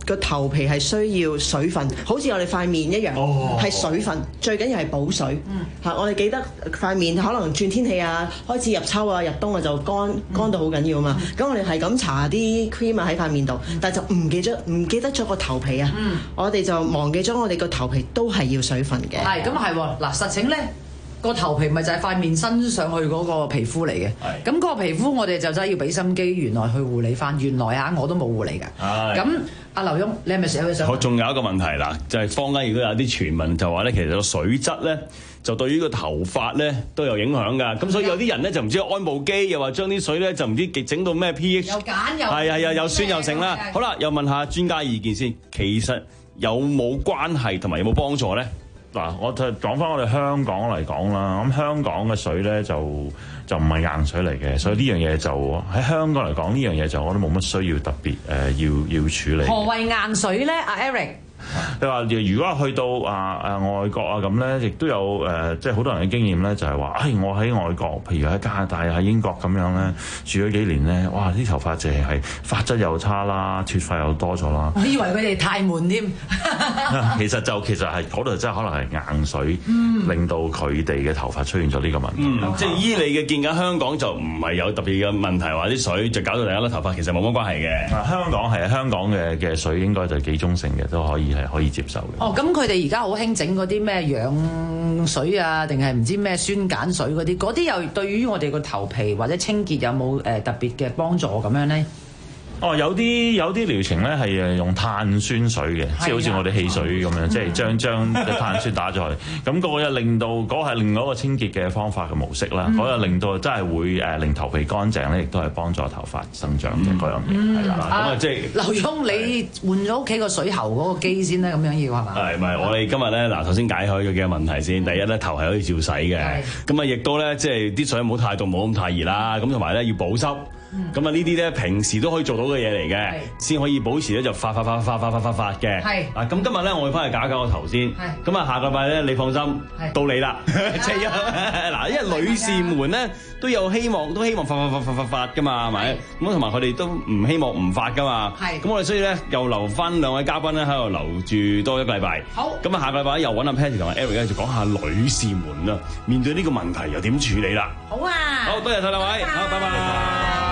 個頭皮係需要水分，好似我哋塊面一樣，係、哦、水分，最緊要係補水。嚇、嗯，我哋記得塊面可能轉天氣啊，開始入秋啊、入冬啊就乾乾到好緊要啊嘛。咁、嗯、我哋係咁搽啲 cream 啊喺塊面度，但係就唔記得唔記得咗個頭皮啊。嗯、我哋就忘記咗我哋個頭皮都係要水分嘅。 係咁係喎，嗱實情咧。個頭皮咪就係塊面伸上去嗰個皮膚嚟嘅，咁嗰個皮膚我哋就真係要俾心機，原來去護理翻。原來啊，我都冇護理㗎。咁阿劉墉，你係咪寫佢想？ 我仲有一個問題啦，就係坊間如果有啲傳聞就話咧，其實個水質咧就對於個頭髮咧都有影響㗎。咁所以有啲人咧就唔知安步機，又話將啲水咧就唔知整到咩 pH， 又鹼又係係又又酸又剩啦。好啦，又問下專家意見先，其實有冇關係同埋有冇幫助咧？ 嗱，我就講翻我哋香港嚟講啦，咁香港嘅水咧就就唔係硬水嚟嘅，所以呢樣嘢就喺香港嚟講，呢樣嘢就我都冇乜需要特別誒、呃、要要處理。 何謂硬水咧？阿 Eric？ 你話如果去到啊啊外國啊咁咧，亦都有誒、呃，即係好多人嘅經驗咧，就係、是、話，唉、哎，我喺外國，譬如喺加拿大、喺英國咁樣咧，住咗幾年咧，哇！啲頭髮淨係髮質又差啦，脫髮又多咗啦。 我以為佢哋太悶添。 其實就其實係嗰度真係可能係硬水，嗯、令到佢哋嘅頭髮出現咗呢個問題。 嗯、即係依你嘅見解，香港就唔係有特別嘅問題，話啲水就搞到大家甩頭髮，其實冇乜關係嘅。 啊，香港係香港嘅嘅水應該就幾中性嘅，都可以。係可以接受嘅。 哦，咁佢哋而家好興整嗰啲咩養水啊，定係唔知咩酸鹼水嗰啲，嗰啲又對於我哋個頭皮或者清潔有冇誒特別嘅幫助咁樣咧？ 哦，有啲有啲療程咧係誒用碳酸水嘅，即係好似我哋汽水咁樣，嗯、即係將將碳酸打咗去，咁嗰個又令到嗰個係另外一個清潔嘅方法嘅模式啦。嗰個、嗯、令到真係會誒令頭皮乾淨咧，亦都係幫助頭髮生長嘅嗰樣嘢，係啦。咁啊，即係劉墉，你換咗屋企個水喉嗰個機先咧，咁樣要係嘛？係咪？我哋今日咧嗱，首先解開咗幾個問題先。第一咧，頭係可以照洗嘅，咁啊，亦都咧即係啲水唔好太凍，冇咁太熱啦。咁同埋咧要保濕。咁啊呢啲咧平時都可以做到嘅嘢嚟嘅，先可以保持咧就發發發發發發發發嘅。係啊，咁今日咧我會翻去搞搞個頭先。係咁啊，下個禮拜咧你放心，到你啦。即係嗱，因為女士們咧都有希望，都希望發發發發發發噶嘛，係咪？咁同埋佢哋都唔希望唔發噶嘛。係咁我哋所以咧又留翻兩位嘉賓咧喺度留住多一個禮拜。好。咁啊下個禮拜又揾阿 Patty 同阿 Eric 咧就講下女士們啊面對呢個問題又點處理啦。 好啊。 好多謝晒兩位，好，拜拜。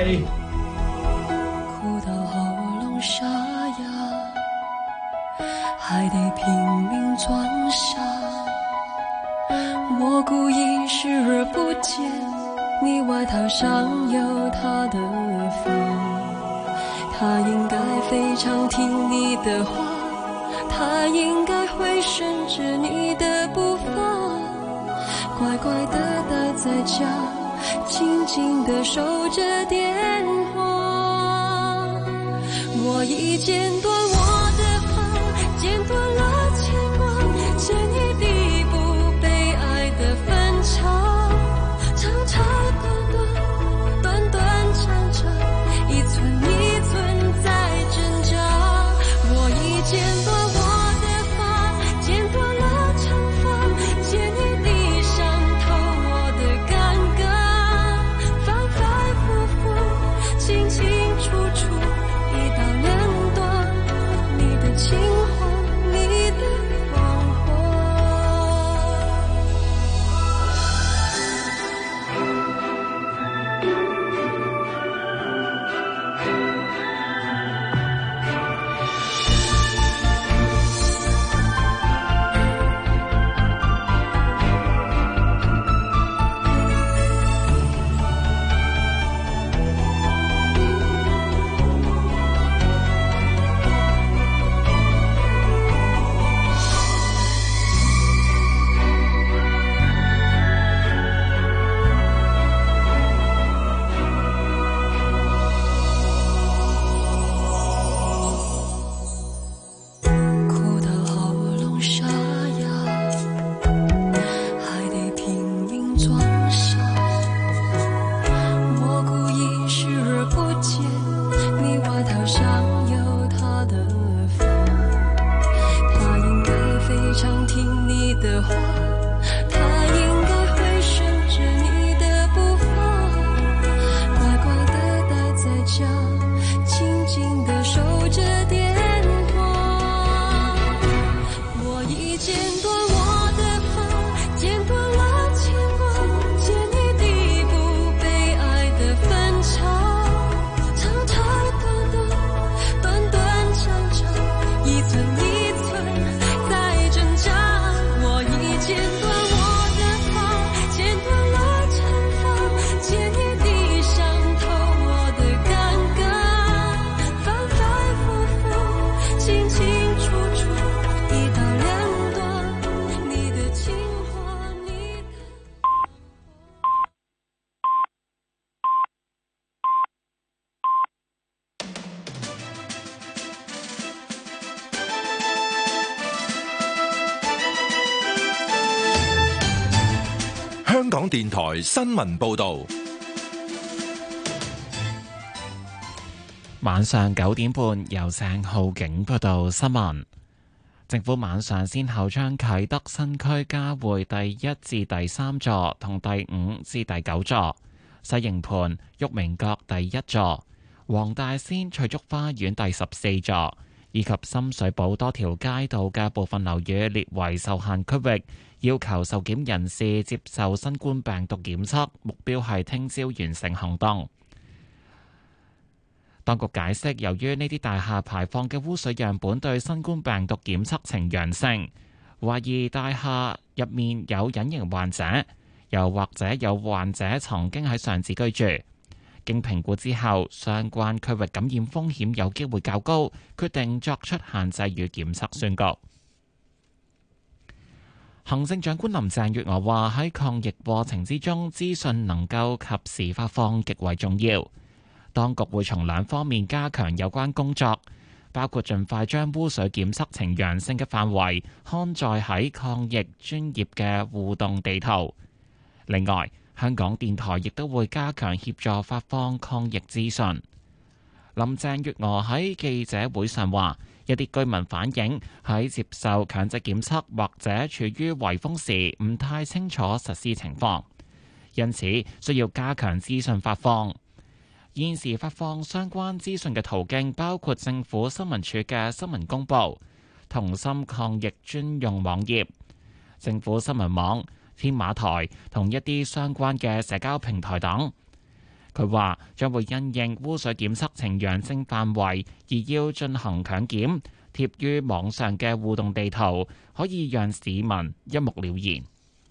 哭到喉嚨沙啞，還得拼命裝傻。我故意視而不見，你外套上有他的髮，他應該非常聽你的話，他應該會順着你的步伐，乖乖地待在家，靜靜地守着電話。我已剪斷我的髮，剪斷了牽掛，剪一地不被愛的分岔，長長短短，短短長長，一寸一寸在掙扎。我已剪斷我的髮，剪斷了長髮，剪一地傷透我的感覺，清清楚楚，一刀兩斷，你的情話，你的港電台新聞報道。 晚上九點半，由鄭浩景報道新聞。政府晚上先後將啟德新區嘉匯第一至第三座同第五至第九座、西營盤裕明閣第一座、黃大仙翠竹花園第十四座以及深水埗多條街道嘅部分樓宇列為受限區域，要求受檢人士接受新冠病毒檢測，目標係聽朝完成行動。當局解釋，由於呢啲大廈排放嘅污水樣本對新冠病毒檢測呈陽性，懷疑大廈入面有隱形患者，又或者有患者曾經喺上址居住。經評估之後，相關區域感染風險有機會較高，決定作出限制與檢測宣告。行政長官林鄭月娥話：喺抗疫過程之中，資訊能夠及時發放極為重要。當局會從兩方面加強有關工作，包括盡快將污水檢測呈陽性嘅範圍刊載喺抗疫專業嘅互動地圖。另外，香港電台亦都會加強協助發放抗疫資訊。林鄭月娥喺記者會上話，一啲居民反映喺接受強制檢測或者處於圍封時唔太清楚實施情況，因此需要加強資訊發放。現時發放相關資訊嘅途徑包括政府新聞處嘅新聞公佈、同心抗疫專用網頁、政府新聞網、天馬台同一啲相關嘅社交平台等。佢話將會因應污水檢測呈陽性範圍而要進行強檢，貼於網上嘅互動地圖可以讓市民一目了然。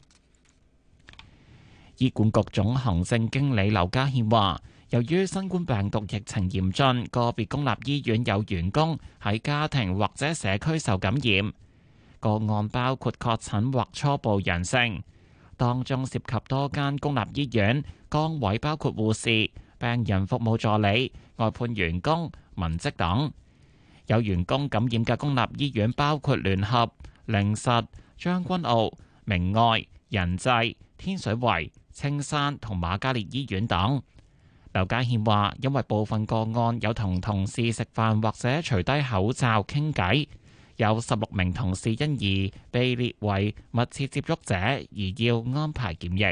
醫管局總行政經理劉家憲話，由於新冠病毒疫情嚴峻，個別公立醫院有員工喺家庭或者社區受感染，個案包括確診或初步陽性，當中涉及多間公立醫院，崗位包括護士、病人服務助理、外判員工、文職等。有員工感染嘅公立醫院包括聯合、靈實、將軍澳、明愛、仁濟、天水圍、青山同瑪嘉烈醫院等。劉家憲話，因為部分個案有同同事食飯或者除低口罩傾偈，有十六名同事因而被列為密切接觸者，而要安排檢疫。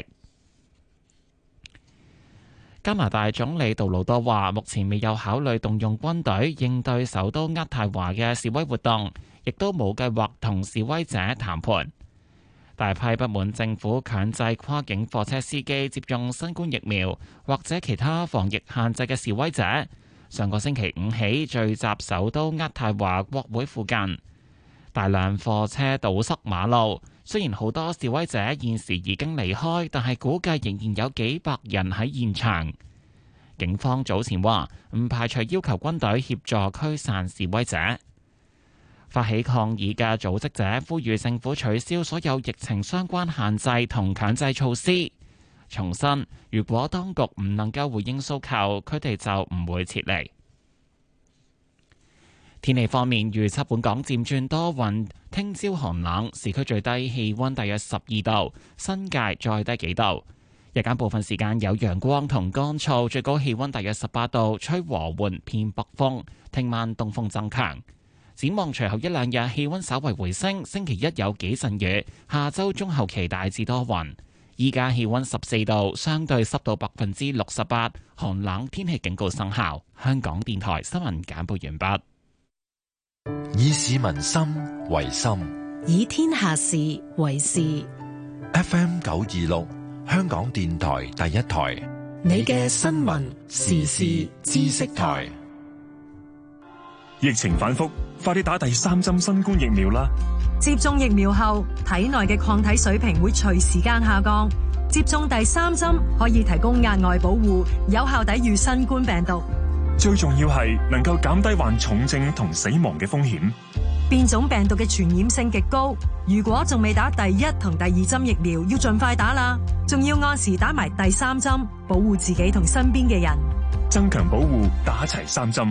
加拿大總理杜魯多話，目前未有考慮動用軍隊應對首都渥太華嘅示威活動，亦都冇計劃同示威者談判。大批不滿政府強制跨境貨車司機接種新冠疫苗或者其他防疫限制嘅示威者，上個星期五起聚集首都渥太華國會附近，大量貨車堵塞馬路。雖然好多示威者現時已經離開，但係估計仍然有幾百人喺現場。警方早前話唔排除要求軍隊協助驅散示威者。發起抗議嘅組織者呼籲政府取消所有疫情相關限制同強制措施，重申如果當局唔能夠回應訴求，佢哋就唔會撤離。天氣方面，預測本港漸轉多雲，聽朝寒冷，市區最低氣溫大約十二度，新界再低幾度。日間部分時間有陽光同乾燥，最高氣溫大約十八度，吹和緩偏北風。聽晚東風增強。展望隨後一兩日氣溫稍為回升，星期一有幾陣雨，下周中後期大致多雲。依家氣溫十四度，相對濕度百分之六十八，寒冷天氣警告生效。香港電台新聞簡報完畢。 以市民心為心， 以天下事為事。 F M 九二六，香港電台第一台， 你嘅新聞時事知識台。 疫情反覆，快啲打第三針新冠疫苗啦！ 接種疫苗後，體內嘅抗體水平會隨時間下降。接種第三針可以提供額外保護，有效抵禦新冠病毒。 最重要係能夠減低患重症同死亡嘅風險。 變種病毒嘅傳染性極高，如果仲未打第一同第二針疫苗，要盡快打啦！仲要按時打埋第三針，保護自己同身邊嘅人。 增強保護，打齊三針。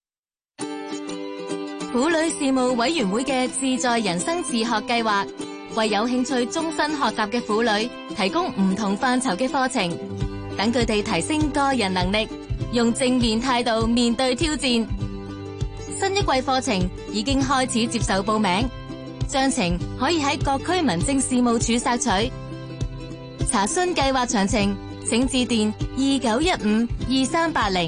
婦女事務委員會嘅自在人生自學計劃， 為有興趣終身學習嘅婦女提供唔同範疇嘅課程，等佢哋提升個人能力，用正面態度面對挑戰。新一季課程已經開始接受報名，詳情可以喺各區民政事務處索取。查詢計劃詳情，請致電二九一五二三八零。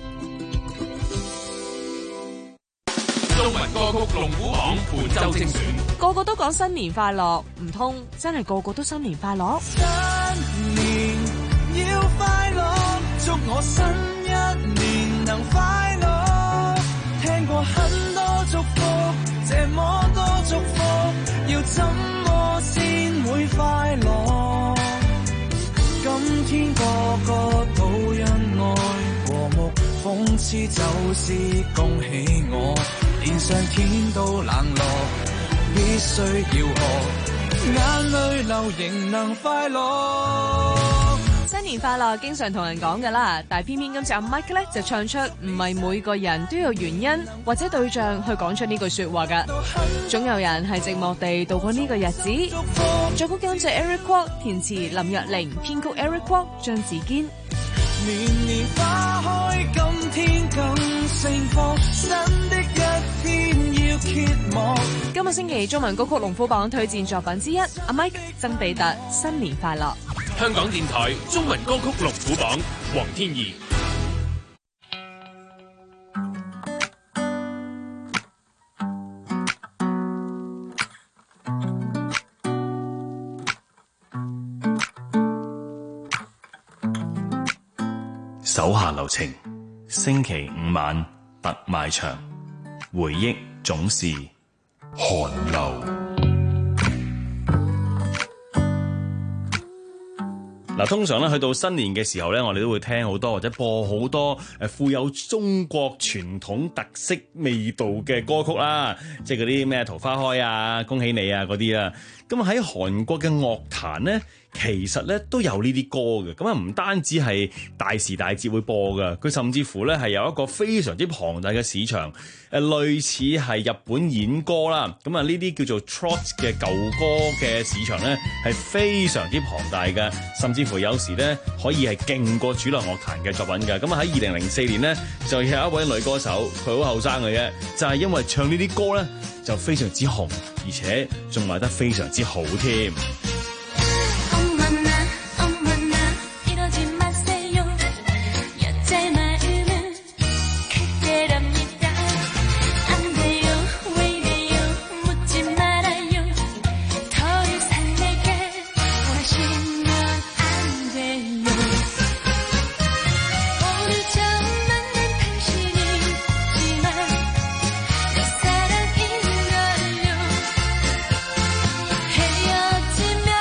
中文歌曲龍虎榜本周精選， 個個都講新年快樂，唔通真係個個都新年快樂？ 新年要快樂，祝我新一年能快樂。聽過很多祝福，這麼多祝福，要怎麼先會快樂？今天個個都因愛和睦，諷刺就是恭喜我。連上天都冷落，必須要學，眼淚流仍能快樂。 新年快樂經常同人講㗎啦，但係偏偏今次阿 Mike 咧就唱出唔係每個人都有原因或者對象去講出呢句說話㗎，總有人係寂寞地度過呢個日子。作曲監製 Eric Kwok， 填詞林若寧，編曲 Eric Kwok， 張子堅。 年年花開，今天更盛放，新的一天要揭幕。 今個星期中文歌曲龍虎榜推薦作品之一，阿 Mike 曾比特新年快樂。 香港電台中文歌曲龍虎榜，黃天怡。 手下留情，星期五晚特賣場，回憶總是寒流。嗱，通常咧去到新年嘅時候咧，我哋都會聽好多或者播好多誒富有中國傳統特色味道嘅歌曲啦，即係嗰啲咩桃花開啊、恭喜你啊嗰啲啦。咁喺韓國嘅樂壇咧，其實咧都有呢啲歌嘅，咁啊唔單止係大時大節會播㗎，佢甚至乎咧係有一個非常之龐大嘅市場，誒類似係日本演歌啦，咁啊呢啲叫做 trot 嘅舊歌嘅市場咧係非常之龐大嘅，甚至乎有時咧可以係勁過主流樂壇嘅作品㗎。咁啊喺二零零四年咧就有一位女歌手，佢好後生嘅啫，就係因為唱呢啲歌咧就非常之紅，而且仲賣得非常之好添。 헤어지면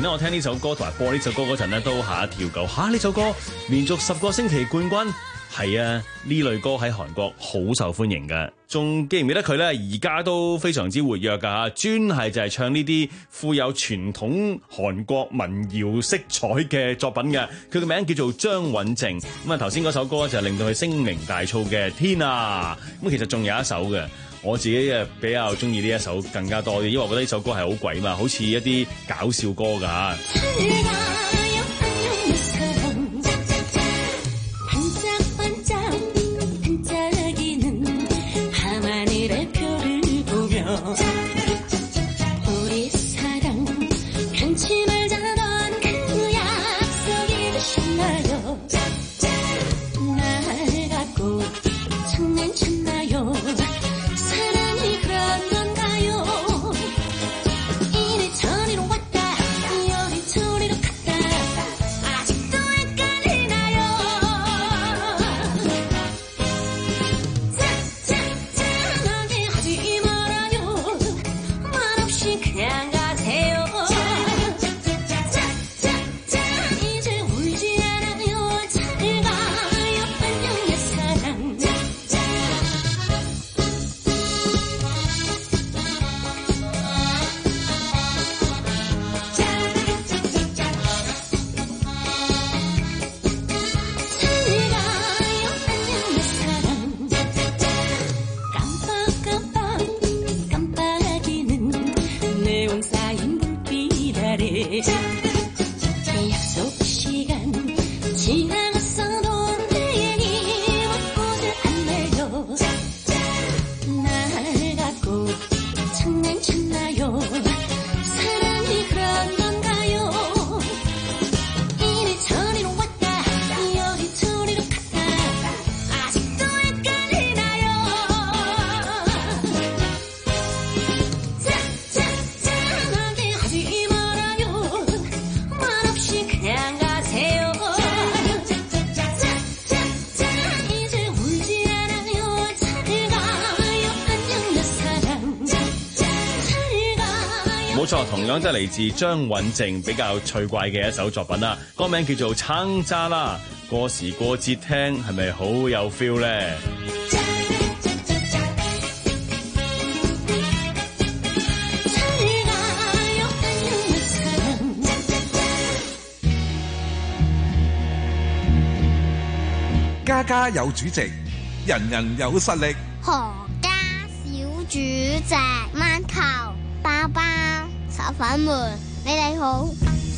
咧，我聽呢首歌同埋播呢首歌嗰陣咧，都嚇一跳夠嚇呢首歌連續十個星期冠軍。係啊，呢類歌喺韓國好受歡迎㗎，仲記唔記得佢咧？而家都非常之活躍㗎嚇，專係就係唱呢啲富有傳統韓國民謠色彩嘅作品嘅。佢嘅名叫做張允靜。咁啊頭先嗰首歌就令到佢聲名大噪嘅《天啊》。咁其實仲有一首嘅，我自己誒比較中意呢一首更加多啲，因為我覺得呢首歌係好鬼嘛，好似一啲搞笑歌㗎嚇。冇錯，同樣都係嚟自張允靜比較趣怪嘅一首作品啦。歌名叫做《撐渣啦》，過時過節聽係咪好有 feel 咧？ 家家有主席，人人有實力。 何家小主席，饅頭包包炒粉們，你哋好。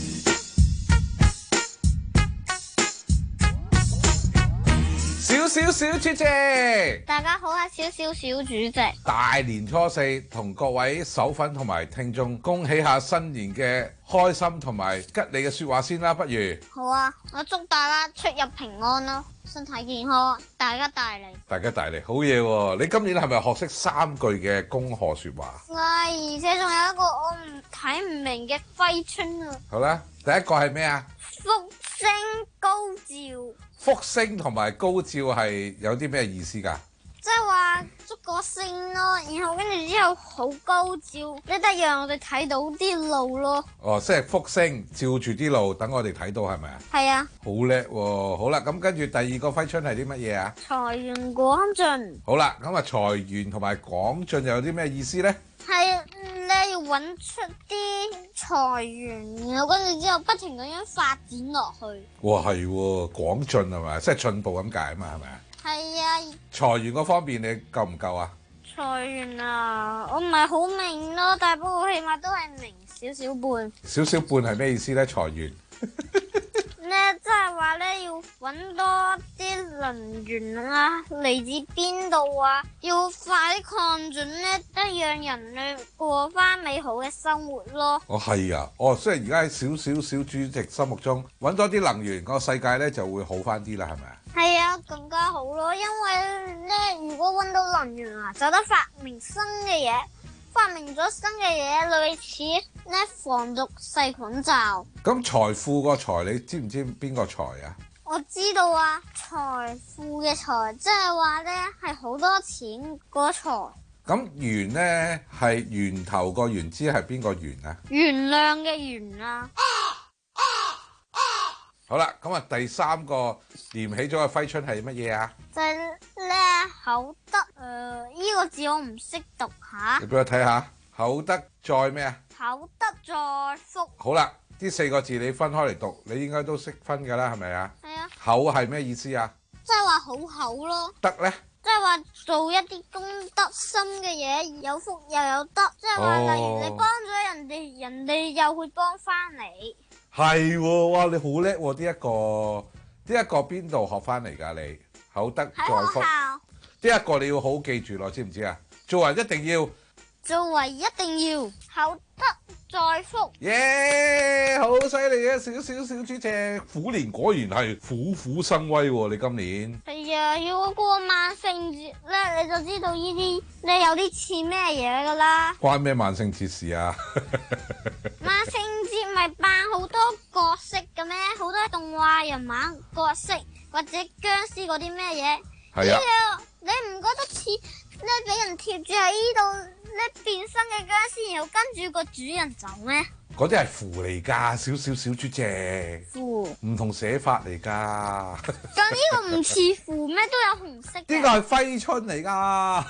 小小小主席， 大家好啊！小小小主席， 大年初四同各位手粉同埋聽眾恭喜下新年嘅開心同埋吉利嘅說話先啦，不如？ 好啊！我祝大家出入平安咯，身體健康，大家大利。大家大利， 好嘢喎！你今年係咪學識三句嘅恭賀說話？ 係，而且仲有一個我唔睇唔明嘅揮春啊！ 好啦，第一個係咩啊？ 福星高照。 福星同埋高照係有啲咩意思㗎？ 即係話捉個星咯，然後跟住之後好高照，呢得讓我哋睇到啲路咯。 哦，即係福星照住啲路，等我哋睇到係咪啊？ 係啊。 好叻喎！好啦，咁跟住第二個揮春係啲乜嘢啊？ 財源廣進。 好啦，咁啊財源同埋廣進又有啲咩意思咧？ 係你要揾出啲財源，然後跟住之後不停咁樣發展落去。 哇，係喎，廣進係咪？即係進步咁解啊嘛，係咪啊？ 係啊。 財源嗰方面你夠唔夠啊？ 財源啊，我唔係好明咯，但係不過起碼都係明少少半。少少半係咩意思咧？財源咧，即係話咧要揾多啲能源啊，嚟自邊度啊？要快啲擴進咧，得讓人類過翻美好嘅生活咯。哦，係啊，哦，即係而家喺小小小主席心目中揾多啲能源，個世界咧就會好翻啲啦，係咪啊？係啊，更加好咯，因為咧，如果揾到能源啊，就得發明新嘅嘢，發明咗新嘅嘢，類似咧防毒細菌罩。咁財富個財，你知唔知邊個財啊？我知道啊，財富嘅財，即係話咧係好多錢個財。咁源咧係源頭個源，知係邊個源啊？原諒嘅源啊！ 好啦，咁啊第三個連起咗嘅揮春係乜嘢啊？ 就係咧厚德，誒、呃、呢、這個字我唔識讀下。 你俾我睇下，厚德再咩啊？ 厚德載福。 好啦，呢四個字你分開嚟讀，你應該都識分㗎啦，係咪啊？ 係啊。 厚係咩意思啊？ 即係話好厚咯。 德咧？ 即係話做一啲功德心嘅嘢，有福又有德。即係話，例如你幫咗人哋，人哋又會幫翻你。係喎，哇！你好叻喎，呢一個，呢一個邊度學翻嚟㗎？你厚德載福。呢一個你要好好記住咯，知唔知啊？做人一定要。 做人一定要厚德載福。 耶！好犀利啊！小小小豬隻虎年果然係虎虎生威喎！你今年係啊，要過萬聖節咧，你就知道呢啲咧有啲似咩嘢噶啦。 關咩萬聖節事啊？ 萬聖節咪扮好多角色嘅咩？好多動畫人物角色或者僵屍嗰啲咩嘢？係啊，你唔覺得似咧俾人貼住喺呢度？咧變身嘅僵屍，然後跟住個主人走咩？ 嗰啲係符嚟㗎，小小小豬隻。符唔同寫法嚟㗎。 但呢個唔似符咩？都有紅色。呢個係揮春嚟㗎。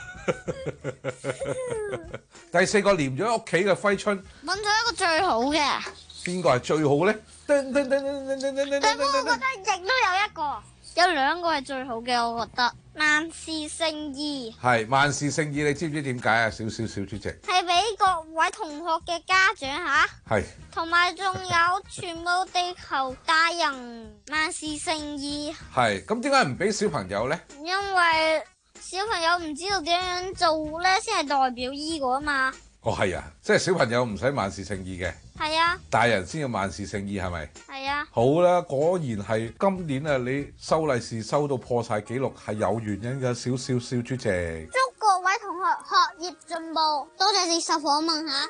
第四個黏咗喺屋企嘅揮春。 揾咗一個最好嘅。 邊個係最好咧？但係我覺得亦都有一個。有兩個係最好嘅，我覺得萬事勝意係萬事勝意，你知唔知點解啊？小小小豬隻係俾各位同學嘅家長吓，係同埋仲有全部地球大人萬事勝意係。咁點解唔俾小朋友咧？ 因為小朋友唔知道點樣做咧，先係代表依個啊嘛。 哦，係啊，即係小朋友唔使萬事勝意嘅。係啊，大人先要萬事勝意，係咪？係啊。好啦，果然係今年啊，你收利是收到破晒紀錄，係有原因嘅。小小小豬隻， 祝各位同學學業進步，多謝接受訪問吓。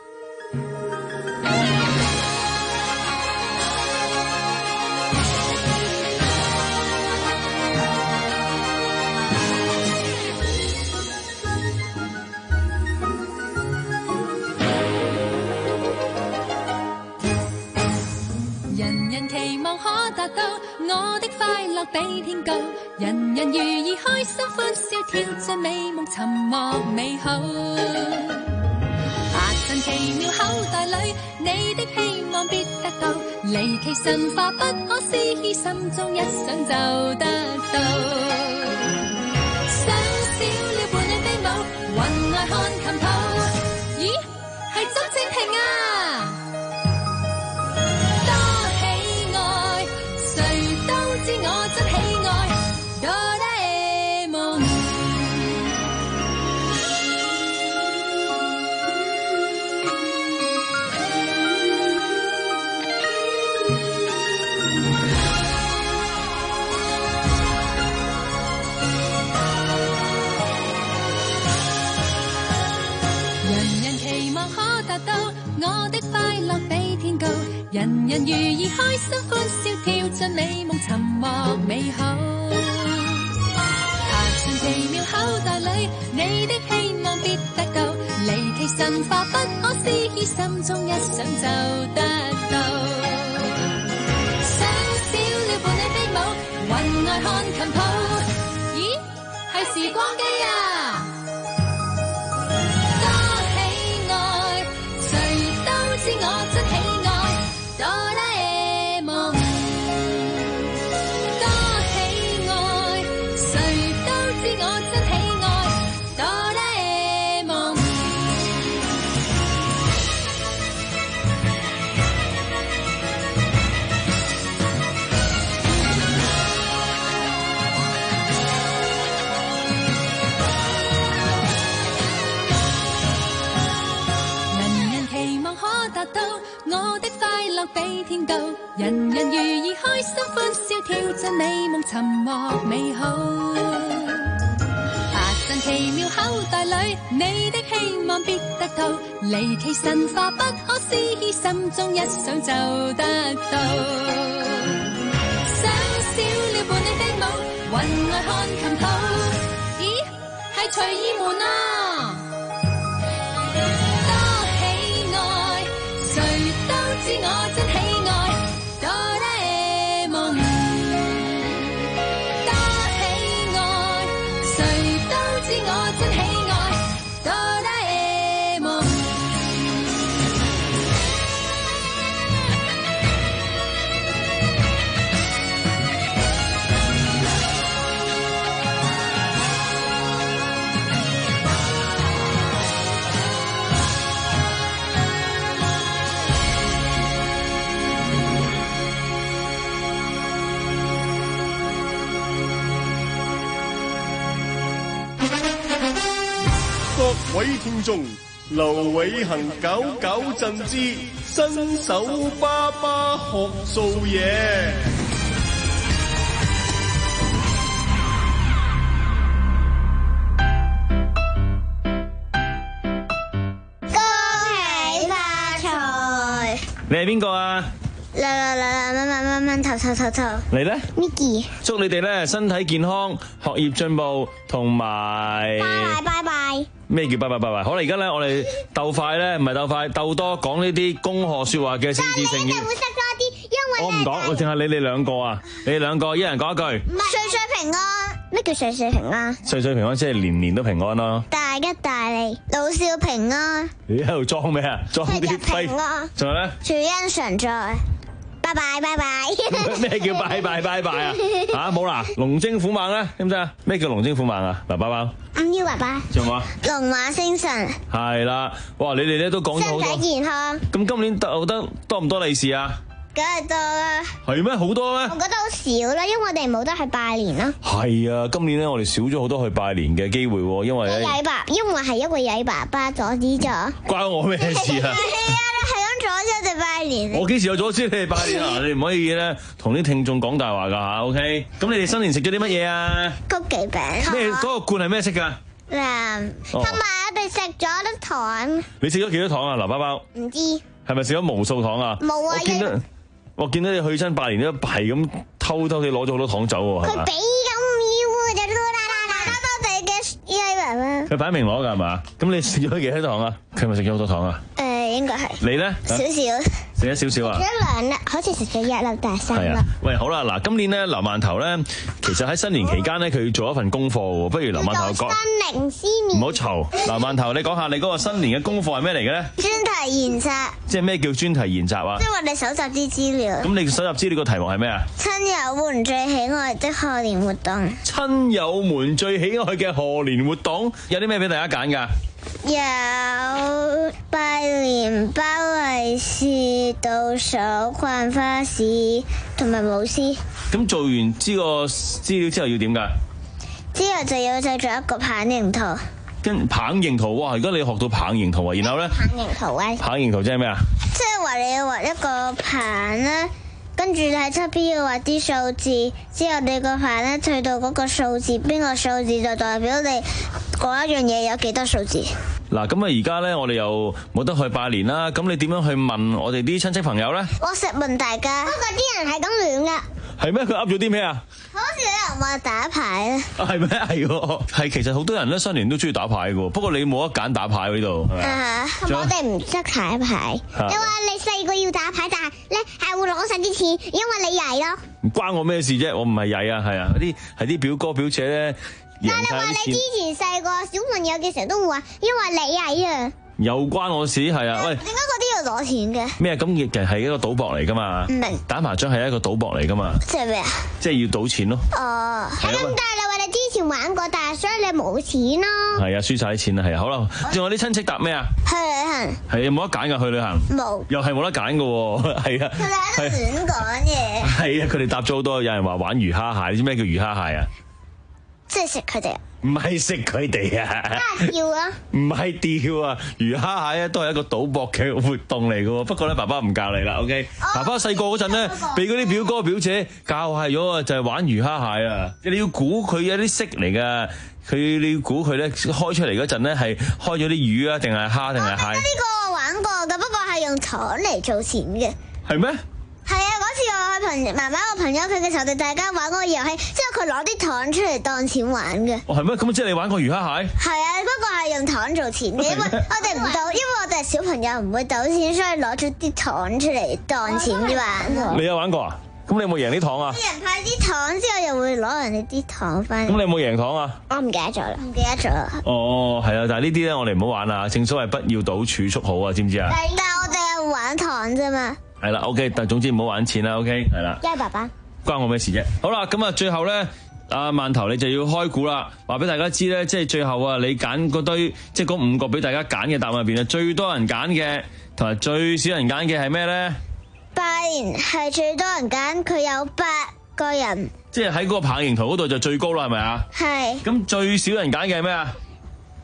達到我的快樂比天高，人人如意開心歡笑，跳進美夢尋獲美好。八神奇妙口袋裏，你的希望必得到，離奇神化不可思議，心中一想就得到。想少了伴侶飛舞，雲外看琴譜，咦，係周正平啊！我真喜愛哆啦 A 夢。人人期望可達到，我的快樂比天高，人人如意開心歡笑，跳進美夢尋獲美好。爬進奇妙口袋裏，你的希望必得到，離奇神化不可思議，心中一想就得到。想少了伴侶飛舞，雲外看琴譜，咦，係時光機啊！多喜愛，誰都知我真喜愛哆啦 A 夢。多喜愛，誰都知我真喜愛哆啦 A 夢。人人期望可達到，我的快樂比天高，人人如意開心歡笑，跳進美夢尋獲美好。爬進奇妙口袋裏，你的希望必得到，離奇神化不可思議，心中一想就得到。想少了伴侶飛舞，雲外看琴譜，咦，係隨意門啊！我真喜愛哆啦 A 夢。 位聽眾，劉偉恒搞搞震之新手爸爸學做嘢。 你係邊個啊？ 啦啦啦啦，蚊蚊蚊蚊頭頭頭頭。 你咧 ？Mickey。 祝你哋咧身體健康，學業進步，同埋。 拜拜拜拜。 咩叫拜拜拜拜？好啦，而家咧我哋鬥快咧，唔係鬥快，鬥多講呢啲恭賀說話嘅四字成語。 你哋會識多啲，因為我唔講，我淨係你哋兩個啊，你哋兩個一人講一句。 唔係歲歲平安。咩叫歲歲平安？ 歲歲平安即係年年都平安咯。 大吉大利，老少平安。 你喺度裝咩啊？裝啲飛。平安。 仲有咧？ 主恩常在。拜拜拜拜。 咩叫拜拜拜拜啊？吓冇啦，龍精虎猛咧，知唔知啊？咩叫龍精虎猛啊？嗱，包包。 唔要爸爸。 仲有冇啊？ 龍馬精神。 係啦，哇！你哋咧都講咗好多。 身體健康。 咁今年得得多唔多利是啊？ 梗係多啦。 係咩？好多咩？ 我覺得好少啦，因為我哋冇得去拜年啦。 係啊，今年咧我哋少咗好多去拜年嘅機會，因為咧。 曳爸，因為係一個曳爸爸阻止咗。 關我咩事啊？ 係啊，你係咁阻止我哋拜年。 我幾時有阻止你哋拜年啊？你唔可以咧同啲聽眾講大話噶吓 ，OK？咁你哋新年食咗啲乜嘢啊？ 曲奇餅。 咩？嗰個罐係咩色噶？ 藍。同埋我哋食咗粒糖。 你食咗幾多糖啊？嗱，包包。 唔知。 係咪食咗無數糖啊？ 冇啊！ 我見到。我見到你去親拜年都係咁偷偷地攞咗好多糖走喎，係嘛？ 佢俾咁要就啦啦啦啦多謝嘅曳爸爸。 佢擺明攞㗎係嘛？咁你食咗幾多糖啊？佢係咪食咗好多糖啊？ 誒、呃，應該係。 你咧？ 少少。 食咗少少啊？ 食咗兩粒，好似食咗一粒大三粒。 係啊，喂，好啦，嗱，今年咧，劉饅頭咧，其實喺新年期間咧，佢要做一份功課喎。不如劉饅頭講。 新年新年。 唔好嘈，劉饅頭，你講下你嗰個新年嘅功課係咩嚟嘅咧？ 專題研習。即係咩叫專題研習啊？ 即係我哋搜集啲資料。 咁你搜集資料個題目係咩啊？ 親友們最喜愛的賀年活動。 親友們最喜愛嘅賀年活動有啲咩俾大家揀㗎？ 有拜年、包利是、倒數、逛花市同埋舞獅。 咁做完呢個資料之後要點㗎？ 之後就要製作一個棒形圖。 跟棒形圖，哇！而家你學到棒形圖啊，然後咧？ 棒形圖啊！ 棒形圖即係咩啊？ 即係話你要畫一個棒啦，跟住喺側邊要畫啲數字，之後你個棒咧去到嗰個數字，邊個數字就代表你嗰一樣嘢有幾多數字。 嗱，咁啊而家咧，我哋又冇得去拜年啦。咁你點樣去問我哋啲親戚朋友咧？ 我實問大家，不過啲人係咁亂噶。 係咩？佢噏咗啲咩啊？ 好似有人話打牌咧。 啊，係咩？係喎，係其實好多人咧新年都中意打牌嘅，不過你冇得揀打牌呢度。 啊，我哋唔識打牌。你話你細個要打牌，但係咧係會攞晒啲錢，因為你曳咯。 唔關我咩事啫，我唔係曳啊，係啊，啲係啲表哥表姐咧。 但係話你之前細個小朋友嘅時候都會話，因為你曳啊。 又關我事係啊？喂， 點解嗰啲要攞錢嘅？ 咩？咁亦其實係一個賭博嚟噶嘛？唔明。打麻將係一個賭博嚟噶嘛？ 即係咩啊？即係要賭錢咯。 哦，係咁，但係你話你之前玩過，但係所以你冇錢咯。 係啊，輸晒啲錢啦，係啊，好啦，仲有啲親戚答咩啊？ 去旅行。 係有冇得揀噶？去旅行。冇。又係冇得揀噶喎，係啊。 佢哋喺度亂講嘢。係啊，佢哋答咗好多，有人話玩魚蝦蟹，你知咩叫魚蝦蟹啊？ 即係食佢哋。 唔係食佢哋啊！ 釣啊！ 唔係釣啊！魚蝦蟹咧都係一個賭博嘅活動嚟嘅喎。不過咧，爸爸唔教你啦，OK？、哦、爸爸細個嗰陣咧，俾嗰啲表哥表姐教係咗啊，就係玩魚蝦蟹啊！你要估佢有啲色嚟㗎，佢你要估佢咧開出嚟嗰陣咧係開咗啲魚啊，定係蝦定係蟹？ 呢個我玩過㗎，不過係用糖嚟做錢嘅。 係咩？ 係啊，嗰次我去朋媽媽個朋友佢嘅時候，我哋大家玩嗰個遊戲，之後佢攞啲糖出嚟當錢玩嘅。 哦，係咩？咁即係你玩過魚蝦蟹？ 係啊，不過係用糖做錢嘅，因為我哋唔賭，因為我哋係小朋友唔會賭錢，所以攞咗啲糖出嚟當錢玩。 你有玩過啊？咁你有冇贏啲糖啊？ 啲人派啲糖之後又會攞人哋啲糖翻嚟。 咁你有冇贏糖啊？ 我唔記得咗啦，唔記得咗啦。 哦，係啊，但係呢啲咧我哋唔好玩啊！正所謂不要賭儲蓄好啊，知唔知啊？ 但係我哋係玩糖啫嘛。 係啦 ，OK， 但係總之唔好玩錢啦 ，OK， 係啦。 因為爸爸關我咩事啫？好啦，咁啊，最後咧，阿饅頭你就要開估啦，話俾大家知咧，即係最後啊，你揀嗰堆，即係嗰五個俾大家揀嘅答案入邊啊，最多人揀嘅同埋最少人揀嘅係咩咧？ 拜年係最多人揀，佢有八個人。 即係喺嗰個棒形圖嗰度就最高啦，係咪啊？係。咁最少人揀嘅係咩啊？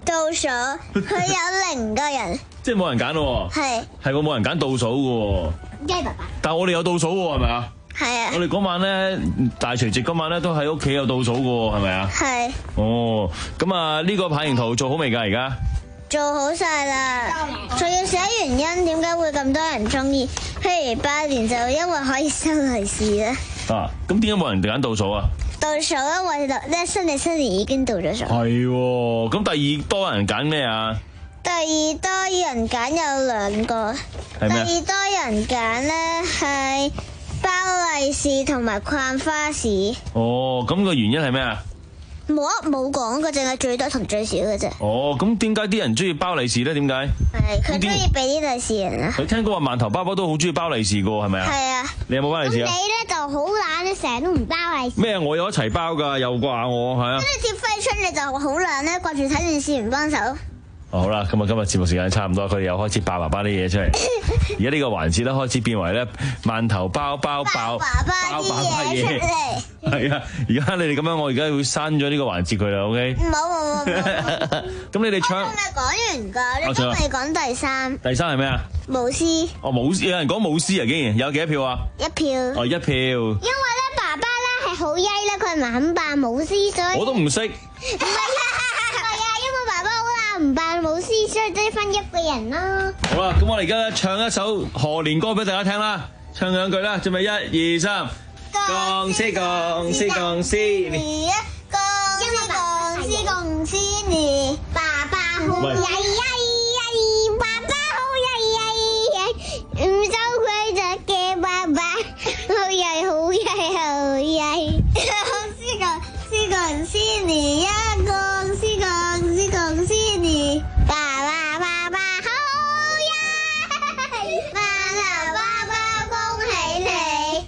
倒數，佢有零個人， 即係冇人揀咯。係係喎，冇人揀倒數嘅喎。 雞爸爸。 但係我哋有倒數喎，係咪啊？ 係啊。 我哋嗰晚咧大除夕嗰晚咧都喺屋企有倒數嘅喎，係咪啊？係。哦，咁啊呢個牌型圖做好未㗎？而家做好晒啦，仲要寫原因，點解會咁多人中意？譬如拜年就因為可以收利是啦。 啊，咁點解冇人揀倒數啊？ 倒數因為咧新年新年已經倒咗數。 係喎，咁第二多人揀咩啊？ 第二多人揀有兩個。係咩？第二多人揀咧係包利是同埋逛花市。 哦，咁個原因係咩啊？ 冇啊，冇講嘅，淨係最多同最少嘅啫。 哦，咁點解啲人中意包利是咧？點解？ 係佢中意俾啲利是人啊。 佢聽講話饅頭包包都好中意包利是噶，係咪啊？係啊。你有冇包利是啊？ 你咧就好懶，你成日都唔包利是。 咩？我有一齊包噶，又掛我係啊。咁你貼揮春你就好懶咧，掛住睇電視唔幫手。 哦，好啦，咁啊今日節目時間差唔多，佢哋又開始爆爸爸啲嘢出嚟。而家呢個環節咧開始變為咧饅頭包包爆爸爸啲嘢出嚟。 係啊，而家你哋咁樣，我而家會刪咗呢個環節佢啦 ，OK？ 冇冇冇冇。 咁你哋唱。 我仲未講完㗎，你都未講第三。 第三係咩啊？ 舞獅。哦， 舞獅有人講舞獅啊，竟然有幾多票啊？ 一票。 哦，一票。因為咧爸爸咧係好曳咧，佢唔係肯扮舞獅，所以。 我都唔識。 唔係啊，係啊，因為爸爸好懶唔扮舞獅，所以得分一個人咯。 好啦，咁我哋而家唱一首賀年歌俾大家聽啦，唱兩句啦，準備一二三。恭喜恭喜恭喜你！ 恭喜恭喜恭喜你！爸爸好曳曳曳，爸爸好曳曳曳，唔守規則嘅爸爸，好曳好曳好曳。恭喜恭喜恭喜你呀！恭喜恭喜恭喜你！爸爸爸爸好曳，爸爸爸爸恭喜你！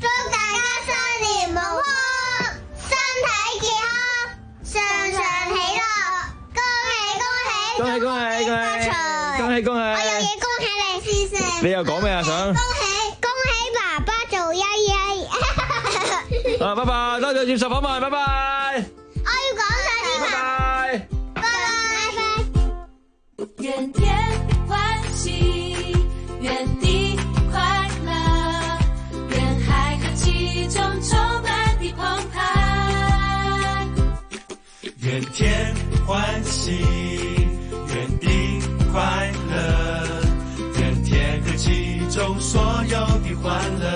恭喜恭喜恭喜恭喜恭喜！ 我有嘢恭喜你，先生。 你又講咩啊？想？ 恭喜恭喜爸爸做曳曳。 啊，拜拜，多謝接受訪問，拜拜。 我要講晒啲拜拜。 拜拜。 願天歡喜，願地快樂，願海和其中充滿的澎湃。 願天歡喜。願地快樂，願天和其中所有的歡樂，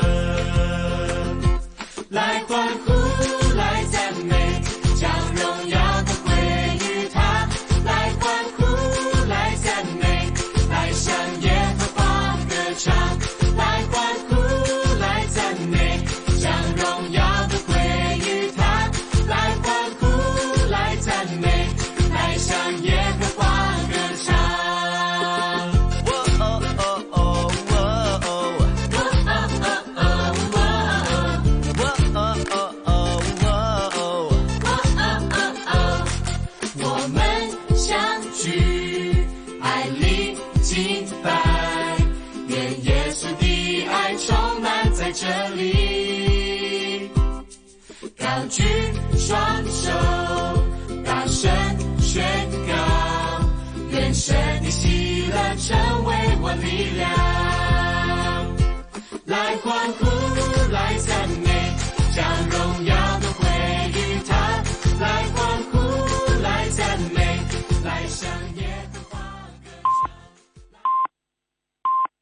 來歡呼，來讚美，將榮耀都歸於他。來歡呼，來讚美，來向耶和華歌唱。來歡呼，來讚美，將榮耀都歸於他。來歡呼，來讚美，來向耶和華。這裡高舉雙手，大聲宣告，願神的喜樂成為我力